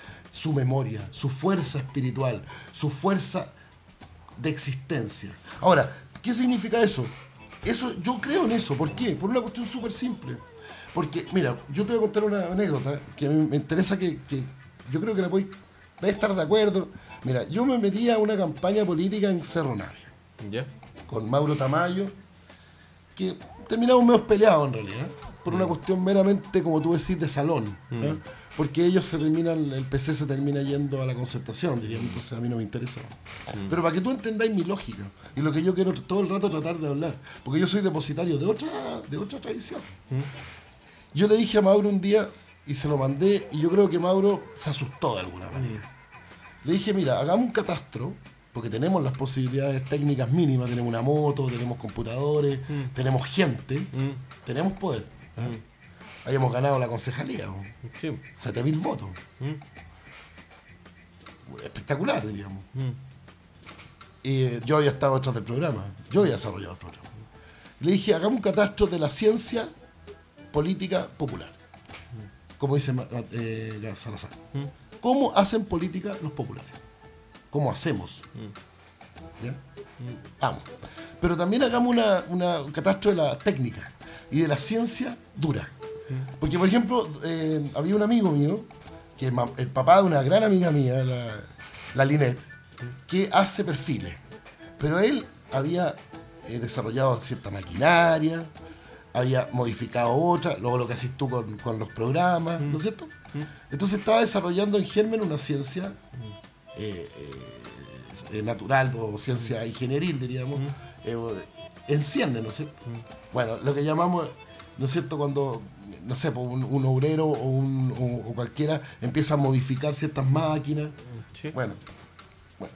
[SPEAKER 1] Su memoria, su fuerza espiritual, su fuerza de existencia. Ahora, ¿qué significa eso? Eso, yo creo en eso. ¿Por qué? Por una cuestión súper simple. Porque, mira, yo te voy a contar una anécdota que me me interesa que, que yo creo que la voy a estar de acuerdo. Mira, yo me metí a una campaña política en Cerro Navia
[SPEAKER 2] ¿Ya?
[SPEAKER 1] con Mauro Tamayo, que terminamos medio peleados en realidad, por una cuestión meramente, como tú decís, de salón. ¿eh? Porque ellos se terminan, el P C se termina yendo a la concertación, diríamos, entonces a mí no me interesa. Pero para que tú entendáis mi lógica, y lo que yo quiero todo el rato tratar de hablar, porque yo soy depositario de otra, de otra tradición. Yo le dije a Mauro un día, y se lo mandé, y yo creo que Mauro se asustó de alguna manera. Le dije, mira, hagamos un catastro, porque tenemos las posibilidades técnicas mínimas, tenemos una moto, tenemos computadores, tenemos gente,
[SPEAKER 2] Mm.
[SPEAKER 1] tenemos poder. ¿eh? Habíamos ganado la concejalía, ¿no?
[SPEAKER 2] Sí.
[SPEAKER 1] siete mil votos.
[SPEAKER 2] Mm.
[SPEAKER 1] Espectacular, diríamos.
[SPEAKER 2] Mm.
[SPEAKER 1] Y yo había estado detrás del programa, yo había desarrollado el programa. Le dije, hagamos un catastro de la ciencia política popular, como dice eh, Salazar.
[SPEAKER 2] Mm.
[SPEAKER 1] ¿Cómo hacen política los populares? ¿Cómo hacemos? ¿Ya? Vamos. Pero también hagamos una, una, un catastro de la técnica y de la ciencia dura. Porque, por ejemplo, eh, había un amigo mío, que es ma- el papá de una gran amiga mía, la, la Linet, que hace perfiles. Pero él había eh, desarrollado cierta maquinaria, había modificado otra, luego lo que haces tú con, con los programas, ¿no es cierto? Entonces estaba desarrollando en germen una ciencia eh, eh, eh, natural o ciencia ingenieril, diríamos, eh, en cierne, ¿no es cierto? Bueno, lo que llamamos, ¿no es cierto?, cuando, no sé, un, un obrero o, un, o, o cualquiera empieza a modificar ciertas máquinas.
[SPEAKER 2] Sí.
[SPEAKER 1] Bueno, bueno,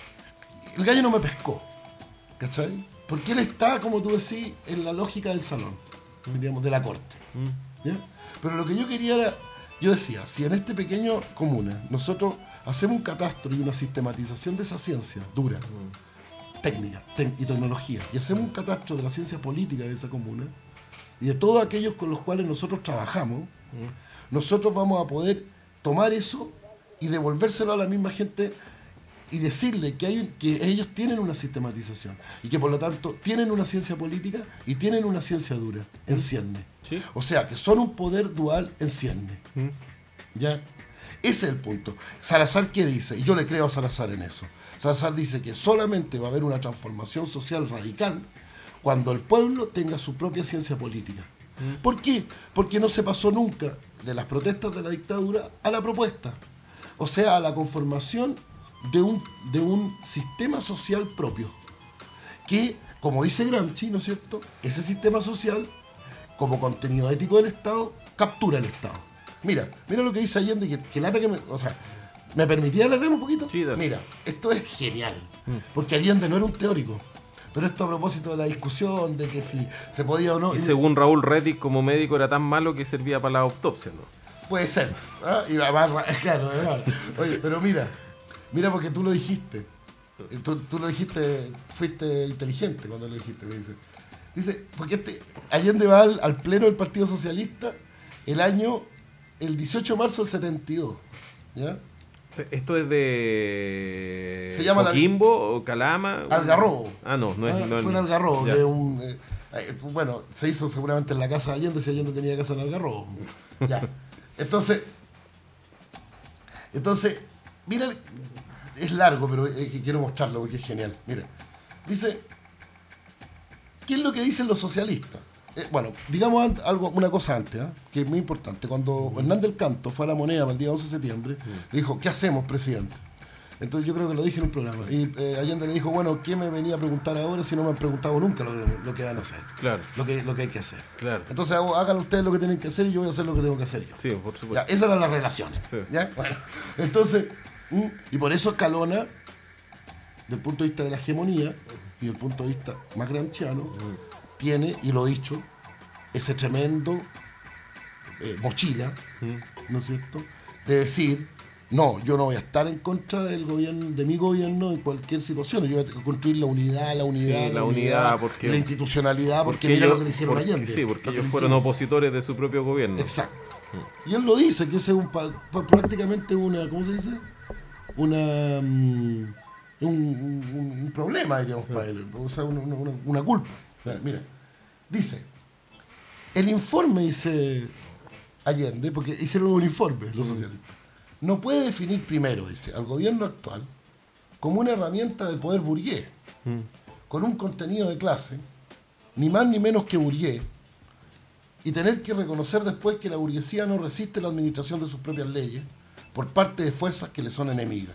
[SPEAKER 1] el gallo no me pescó, ¿cachai? Porque él está, como tú decís, en la lógica del salón, diríamos, de la corte. ¿Ya? Pero lo que yo quería era, yo decía, si en este pequeño comuna nosotros hacemos un catastro y una sistematización de esa ciencia dura, técnica tec- y tecnología, y hacemos un catastro de la ciencia política de esa comuna, y de todos aquellos con los cuales nosotros trabajamos, nosotros vamos a poder tomar eso y devolvérselo a la misma gente y decirle que, hay, que ellos tienen una sistematización y que por lo tanto tienen una ciencia política y tienen una ciencia dura en cierne.
[SPEAKER 2] Sí.
[SPEAKER 1] O sea, que son un poder dual en cierne.
[SPEAKER 2] Mm.
[SPEAKER 1] ¿Ya? Ese es el punto. Salazar, ¿qué dice? Y yo le creo a Salazar en eso. Salazar dice que solamente va a haber una transformación social radical cuando el pueblo tenga su propia ciencia política. Mm. ¿Por qué? Porque no se pasó nunca de las protestas de la dictadura a la propuesta. O sea, a la conformación de un, de un sistema social propio. Que, como dice Gramsci, ¿no es cierto?, ese sistema social, como contenido ético del Estado, captura el Estado. Mira, mira lo que dice Allende, que, que lata que me... O sea, ¿me permitía alargar un poquito?
[SPEAKER 2] Sí, dale.
[SPEAKER 1] Mira, esto es genial, porque Allende no era un teórico. Pero esto a propósito de la discusión de que si se podía o no...
[SPEAKER 2] Y según Raúl Rettig, como médico, era tan malo que servía para la autopsia, ¿no?
[SPEAKER 1] Puede ser. ¿Ah? Y va, va, claro, además. Oye, pero mira, mira porque tú lo dijiste. Tú, tú lo dijiste, fuiste inteligente cuando lo dijiste, me dice. Dice, porque este, Allende va al, al pleno del Partido Socialista el año, el dieciocho de marzo del setenta y dos. ¿Ya?
[SPEAKER 2] ¿Esto es de
[SPEAKER 1] Se llama
[SPEAKER 2] Coquimbo o Calama?
[SPEAKER 1] Algarrobo.
[SPEAKER 2] Ah, no, no es.
[SPEAKER 1] Ah,
[SPEAKER 2] no es
[SPEAKER 1] fue en Algarrobo,
[SPEAKER 2] ya.
[SPEAKER 1] que es un... Eh, eh, bueno, se hizo seguramente en la casa de Allende, si Allende tenía casa en Algarrobo. Ya. Entonces, entonces, mira, es largo, pero es que quiero mostrarlo porque es genial. Mira, dice, ¿qué es lo que dicen los socialistas? Eh, bueno, digamos an- algo, una cosa antes, ¿eh? Que es muy importante. Cuando Hernández del Canto fue a La Moneda para el día once de septiembre, le dijo, ¿qué hacemos, presidente? Entonces yo creo que lo dije en un programa. Y eh, Allende le dijo, bueno, ¿qué me venía a preguntar ahora si no me han preguntado nunca lo que, lo que van a hacer?
[SPEAKER 2] Claro.
[SPEAKER 1] Lo que, lo que hay que hacer.
[SPEAKER 2] Claro.
[SPEAKER 1] Entonces hago- hagan ustedes lo que tienen que hacer y yo voy a hacer lo que tengo que hacer yo.
[SPEAKER 2] Sí, por supuesto.
[SPEAKER 1] Ya, esas eran las relaciones.
[SPEAKER 2] Sí.
[SPEAKER 1] ¿Ya? Bueno, entonces, mm, y por eso Escalona, del punto de vista de la hegemonía y del punto de vista más gramsciano, tiene, y lo he dicho, ese tremendo eh, mochila, ¿no es cierto?, de decir, no, yo no voy a estar en contra del gobierno, de mi gobierno en cualquier situación. Yo voy a construir la unidad, la unidad,
[SPEAKER 2] Sí, la unidad, porque-
[SPEAKER 1] la institucionalidad, porque,
[SPEAKER 2] Porque
[SPEAKER 1] mira
[SPEAKER 2] ellos-
[SPEAKER 1] lo que le hicieron a
[SPEAKER 2] porque-
[SPEAKER 1] Allende.
[SPEAKER 2] Sí, porque
[SPEAKER 1] lo que
[SPEAKER 2] ellos
[SPEAKER 1] le
[SPEAKER 2] fueron
[SPEAKER 1] hicieron.
[SPEAKER 2] opositores de su propio gobierno.
[SPEAKER 1] Exacto. Y él lo dice, que ese es un pa- pa- prácticamente una, ¿cómo se dice? Una mm, un, un- un problema, diríamos, para él, o sea, una, una- una culpa. Mira, mira, dice, el informe, dice Allende, porque hicieron un informe los socialistas, no puede definir primero, dice, al gobierno actual como una herramienta del poder burgués, con un contenido de clase, ni más ni menos que burgués, y tener que reconocer después que la burguesía no resiste la administración de sus propias leyes por parte de fuerzas que le son enemigas.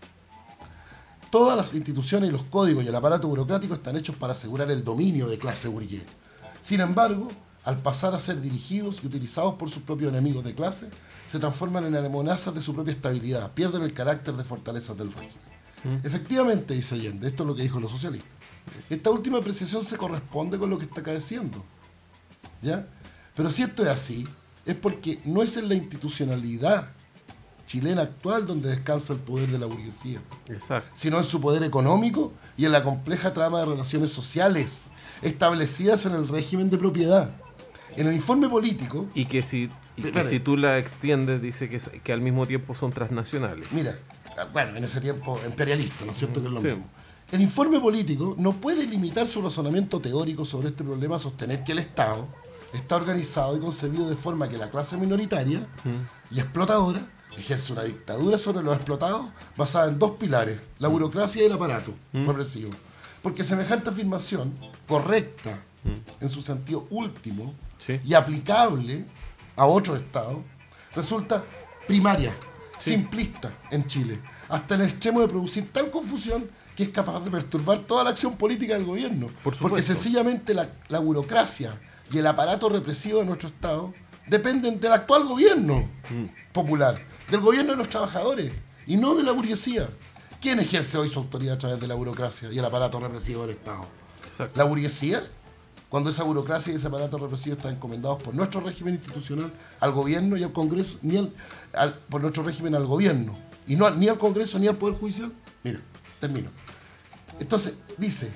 [SPEAKER 1] Todas las instituciones y los códigos y el aparato burocrático están hechos para asegurar el dominio de clase burgués. Sin embargo, al pasar a ser dirigidos y utilizados por sus propios enemigos de clase, se transforman en amenazas de su propia estabilidad, pierden el carácter de fortalezas del régimen. Mm. Efectivamente, dice Allende, esto es lo que dijo los socialistas. Esta última apreciación se corresponde con lo que está acaeciendo. ¿Ya? Pero si esto es así, es porque no es en la institucionalidad chilena actual donde descansa el poder de la burguesía,
[SPEAKER 2] Exacto.
[SPEAKER 1] sino en su poder económico y en la compleja trama de relaciones sociales establecidas en el régimen de propiedad. En el informe político...
[SPEAKER 2] Y que si, y que
[SPEAKER 1] Espérate.
[SPEAKER 2] si tú la extiendes, dice que, que al mismo tiempo son transnacionales.
[SPEAKER 1] Mira, bueno, en ese tiempo imperialista, ¿no es cierto? Que es lo
[SPEAKER 2] Sí.
[SPEAKER 1] mismo. El informe político no puede limitar su razonamiento teórico sobre este problema a sostener que el Estado está organizado y concebido de forma que la clase minoritaria y explotadora ejerce una dictadura sobre los explotados basada en dos pilares, la burocracia y el aparato represivo. Porque semejante afirmación, correcta mm. en su sentido último
[SPEAKER 2] sí.
[SPEAKER 1] y aplicable a otros estados, resulta primaria, sí. simplista en Chile, hasta el extremo de producir tal confusión que es capaz de perturbar toda la acción política del gobierno.
[SPEAKER 2] Por
[SPEAKER 1] porque sencillamente la, la burocracia y el aparato represivo de nuestro estado dependen del actual gobierno mm. popular, del gobierno de los trabajadores y no de la burguesía. ¿Quién ejerce hoy su autoridad a través de la burocracia y el aparato represivo del Estado? Exacto. ¿La burguesía? Cuando esa burocracia y ese aparato represivo están encomendados por nuestro régimen institucional al gobierno y al Congreso, ni al, al, por nuestro régimen al gobierno, y no ni al Congreso ni al Poder Judicial. Mira, termino. Entonces, dice,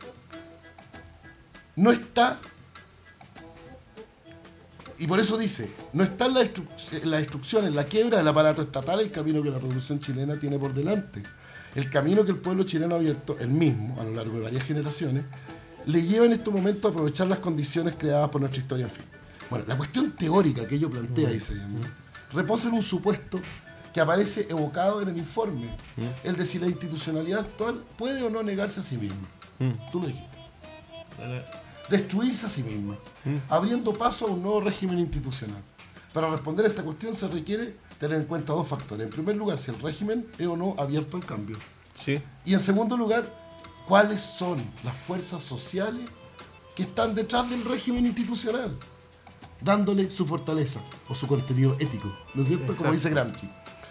[SPEAKER 1] no está, y por eso dice, no está en la, instru- en la instrucción, en la quiebra del aparato estatal, el camino que la revolución chilena tiene por delante. El camino que el pueblo chileno ha abierto, el mismo, a lo largo de varias generaciones, le lleva en estos momentos a aprovechar las condiciones creadas por nuestra historia, en fin. Bueno, la cuestión teórica que ello plantea, dice ella, reposa en un supuesto que aparece evocado en el informe, mm. el de si la institucionalidad actual puede o no negarse a sí misma. Mm. Tú lo dijiste. Destruirse a sí misma, mm. abriendo paso a un nuevo régimen institucional. Para responder a esta cuestión se requiere tener en cuenta dos factores. En primer lugar, si el régimen es o no abierto al cambio.
[SPEAKER 2] Sí.
[SPEAKER 1] Y en segundo lugar, cuáles son las fuerzas sociales que están detrás del régimen institucional, dándole su fortaleza o su contenido ético, ¿no es cierto? Exacto. Como dice Gramsci.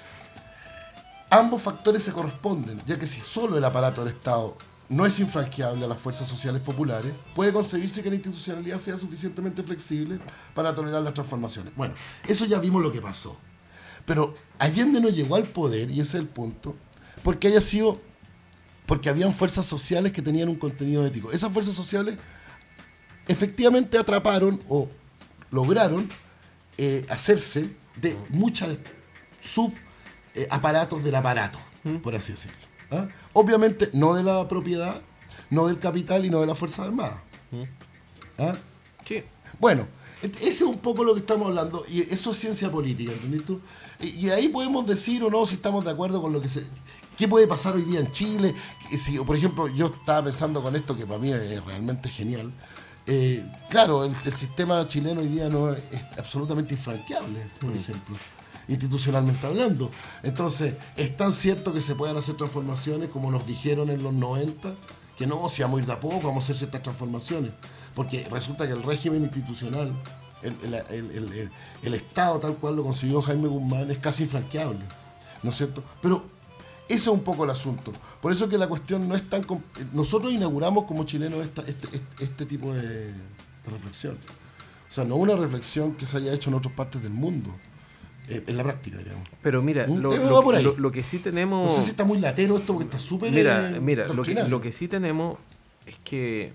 [SPEAKER 1] Ambos factores se corresponden, ya que si solo el aparato del Estado no es infranqueable a las fuerzas sociales populares, puede concebirse que la institucionalidad sea suficientemente flexible para tolerar las transformaciones. Bueno, eso ya vimos lo que pasó. Pero Allende no llegó al poder, y ese es el punto, porque haya sido, porque habían fuerzas sociales que tenían un contenido ético. Esas fuerzas sociales efectivamente atraparon o lograron eh, hacerse de muchas sub eh, aparatos del aparato, ¿Mm? por así decirlo. ¿Ah? Obviamente no de la propiedad, no del capital y no de las Fuerzas Armadas. ¿Ah?
[SPEAKER 2] Sí.
[SPEAKER 1] Bueno, ese es un poco lo que estamos hablando, y eso es ciencia política, ¿entendés tú? Y, y ahí podemos decir o no si estamos de acuerdo con lo que se... ¿Qué puede pasar hoy día en Chile? Si, por ejemplo, yo estaba pensando con esto, que para mí es realmente genial. Eh, claro, el, el sistema chileno hoy día no es, es absolutamente infranqueable, por mm. ejemplo, institucionalmente hablando. Entonces, es tan cierto que se puedan hacer transformaciones como nos dijeron en los noventa, que no, si vamos a ir de a poco, vamos a hacer ciertas transformaciones. Porque resulta que el régimen institucional, el, el, el, el, el, el Estado tal cual lo consiguió Jaime Guzmán, es casi infranqueable, ¿no es cierto? Pero ese es un poco el asunto. Por eso que la cuestión no es tan... Comp- Nosotros inauguramos como chilenos esta, este, este, este tipo de, de reflexión. O sea, no una reflexión que se haya hecho en otras partes del mundo. Eh, en la práctica, digamos.
[SPEAKER 2] Pero mira,
[SPEAKER 1] ¿Mm?
[SPEAKER 2] lo,
[SPEAKER 1] Eh,
[SPEAKER 2] lo,
[SPEAKER 1] por ahí.
[SPEAKER 2] lo, lo que sí tenemos...
[SPEAKER 1] No sé si está muy latero esto porque está súper...
[SPEAKER 2] Mira,
[SPEAKER 1] eh,
[SPEAKER 2] mira lo, que, lo que sí tenemos es que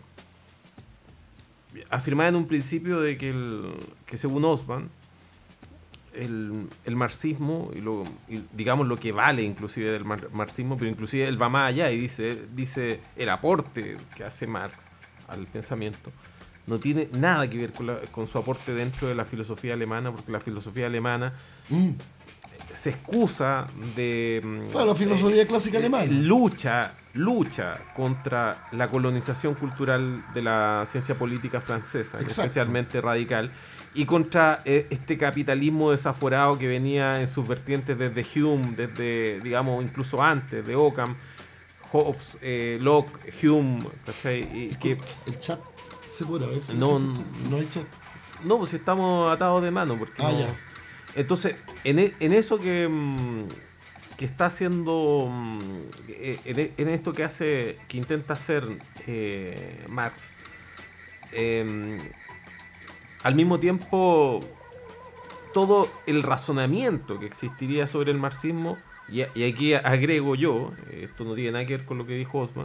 [SPEAKER 2] afirmaba en un principio de que, el, que según Osman, el, el marxismo, y lo, y digamos lo que vale inclusive del mar, marxismo, pero inclusive él va más allá y dice, dice el aporte que hace Marx al pensamiento no tiene nada que ver con, la, con su aporte dentro de la filosofía alemana, porque la filosofía alemana mm. se excusa de...
[SPEAKER 1] Claro, la filosofía eh, clásica
[SPEAKER 2] eh,
[SPEAKER 1] alemana.
[SPEAKER 2] Lucha, lucha contra la colonización cultural de la ciencia política francesa, especialmente radical, y contra eh, este capitalismo desaforado que venía en sus vertientes desde Hume, desde, digamos, incluso antes, de Ockham, Hobbes, eh, Locke, Hume, ¿cachai? Y que,
[SPEAKER 1] el chat se puede ver. Si
[SPEAKER 2] no,
[SPEAKER 1] no, no hay chat.
[SPEAKER 2] No, pues estamos atados de mano. Porque
[SPEAKER 1] ah,
[SPEAKER 2] no,
[SPEAKER 1] ya.
[SPEAKER 2] Entonces, en, e, en eso que, que está haciendo, en, en esto que hace, que intenta hacer eh, Marx, eh, al mismo tiempo, todo el razonamiento que existiría sobre el marxismo, y, y aquí agrego yo, esto no tiene nada que ver con lo que dijo Osman,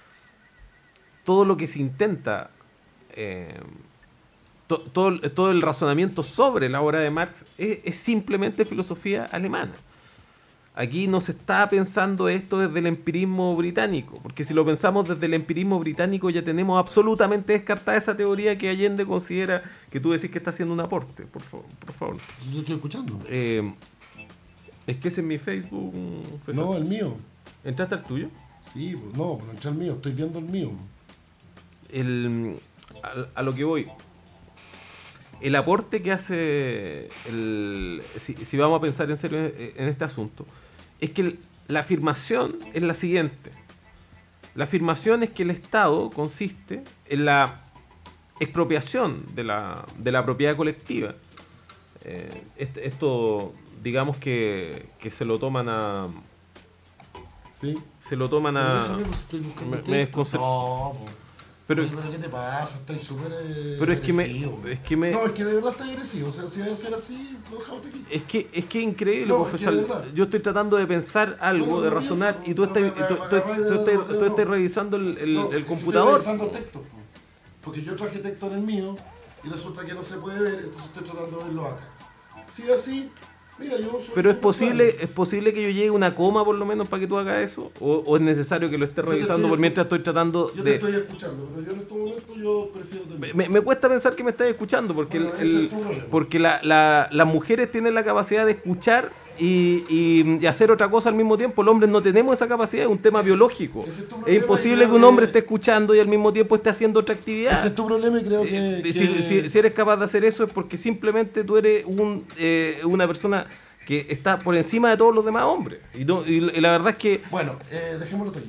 [SPEAKER 2] todo lo que se intenta, eh, to, todo, todo el razonamiento sobre la obra de Marx es, es simplemente filosofía alemana. Aquí no se está pensando esto desde el empirismo británico, porque si lo pensamos desde el empirismo británico ya tenemos absolutamente descartada esa teoría que Allende considera que tú decís que está haciendo un aporte. Por favor, por favor.
[SPEAKER 1] Yo estoy escuchando.
[SPEAKER 2] Eh, es que ese es mi Facebook. Facebook.
[SPEAKER 1] No, el mío.
[SPEAKER 2] ¿Entraste al tuyo?
[SPEAKER 1] Sí, pues no, pero entré al mío, estoy viendo el mío.
[SPEAKER 2] El, a, a lo que voy. El aporte que hace, el, si, si vamos a pensar en serio en, en este asunto, es que el, la afirmación es la siguiente. La afirmación es que el Estado consiste en la expropiación de la, de la propiedad colectiva. Eh, esto, digamos que, que se lo toman a...
[SPEAKER 1] Sí.
[SPEAKER 2] Se lo toman a...
[SPEAKER 1] Déjame, pues, estoy buscando
[SPEAKER 2] me,
[SPEAKER 1] texto.
[SPEAKER 2] me desconcert-
[SPEAKER 1] No, po.
[SPEAKER 2] Pero,
[SPEAKER 1] Oye, pero ¿qué te pasa? Estás súper eh,
[SPEAKER 2] pero es que me,
[SPEAKER 1] agresivo.
[SPEAKER 2] es que me,
[SPEAKER 1] No, es que de verdad estás agresivo. O sea, si vas a ser así, lo dejamos aquí.
[SPEAKER 2] es que es que es increíble,
[SPEAKER 1] No,
[SPEAKER 2] profesor.
[SPEAKER 1] es que de verdad.
[SPEAKER 2] Yo estoy tratando de pensar algo,
[SPEAKER 1] Bueno,
[SPEAKER 2] de
[SPEAKER 1] pero
[SPEAKER 2] razonar,
[SPEAKER 1] piensa,
[SPEAKER 2] y tú
[SPEAKER 1] pero
[SPEAKER 2] estás,
[SPEAKER 1] me-
[SPEAKER 2] tú,
[SPEAKER 1] me
[SPEAKER 2] tú-
[SPEAKER 1] agarráis de
[SPEAKER 2] tú estás-
[SPEAKER 1] dedo,
[SPEAKER 2] tú
[SPEAKER 1] dedo,
[SPEAKER 2] estás
[SPEAKER 1] no.
[SPEAKER 2] revisando el, el-
[SPEAKER 1] No,
[SPEAKER 2] el
[SPEAKER 1] es que
[SPEAKER 2] computador.
[SPEAKER 1] estoy revisando textos, po. Porque yo traje texto en el mío y resulta que no se puede ver, entonces estoy tratando de verlo acá. Si es así, mira, yo soy
[SPEAKER 2] Pero es
[SPEAKER 1] súper
[SPEAKER 2] posible,
[SPEAKER 1] claro.
[SPEAKER 2] es posible que yo llegue a una coma por lo menos para que tú hagas eso, o, o es necesario que lo estés
[SPEAKER 1] Yo te
[SPEAKER 2] revisando
[SPEAKER 1] estoy-
[SPEAKER 2] por mientras estoy tratando
[SPEAKER 1] Yo te
[SPEAKER 2] de.
[SPEAKER 1] estoy escuchando, pero yo en este momento yo prefiero tener.
[SPEAKER 2] Me, me cuesta pensar que me estás escuchando, porque,
[SPEAKER 1] Bueno,
[SPEAKER 2] el-
[SPEAKER 1] ese
[SPEAKER 2] el-
[SPEAKER 1] es tu problema.
[SPEAKER 2] porque la- la- las mujeres tienen la capacidad de escuchar y, y- y hacer otra cosa al mismo tiempo. Los hombres no tenemos esa capacidad, es un tema biológico.
[SPEAKER 1] Ese es tu
[SPEAKER 2] Es
[SPEAKER 1] problema
[SPEAKER 2] imposible
[SPEAKER 1] y
[SPEAKER 2] que
[SPEAKER 1] creo
[SPEAKER 2] un
[SPEAKER 1] que-
[SPEAKER 2] hombre esté escuchando y al mismo tiempo esté haciendo otra actividad.
[SPEAKER 1] Ese es tu problema y creo que.
[SPEAKER 2] Eh,
[SPEAKER 1] que-
[SPEAKER 2] si, si- si eres capaz de hacer eso es porque simplemente tú eres un, eh, una persona que está por encima de todos los demás hombres. Y, no- y la verdad es que
[SPEAKER 1] Bueno, eh, dejémoslo hasta aquí.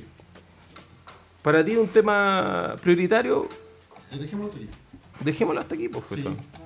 [SPEAKER 2] para ti es un tema prioritario,
[SPEAKER 1] Eh, dejémoslo hasta aquí.
[SPEAKER 2] dejémoslo hasta aquí, pues,
[SPEAKER 1] Sí.
[SPEAKER 2] profesor.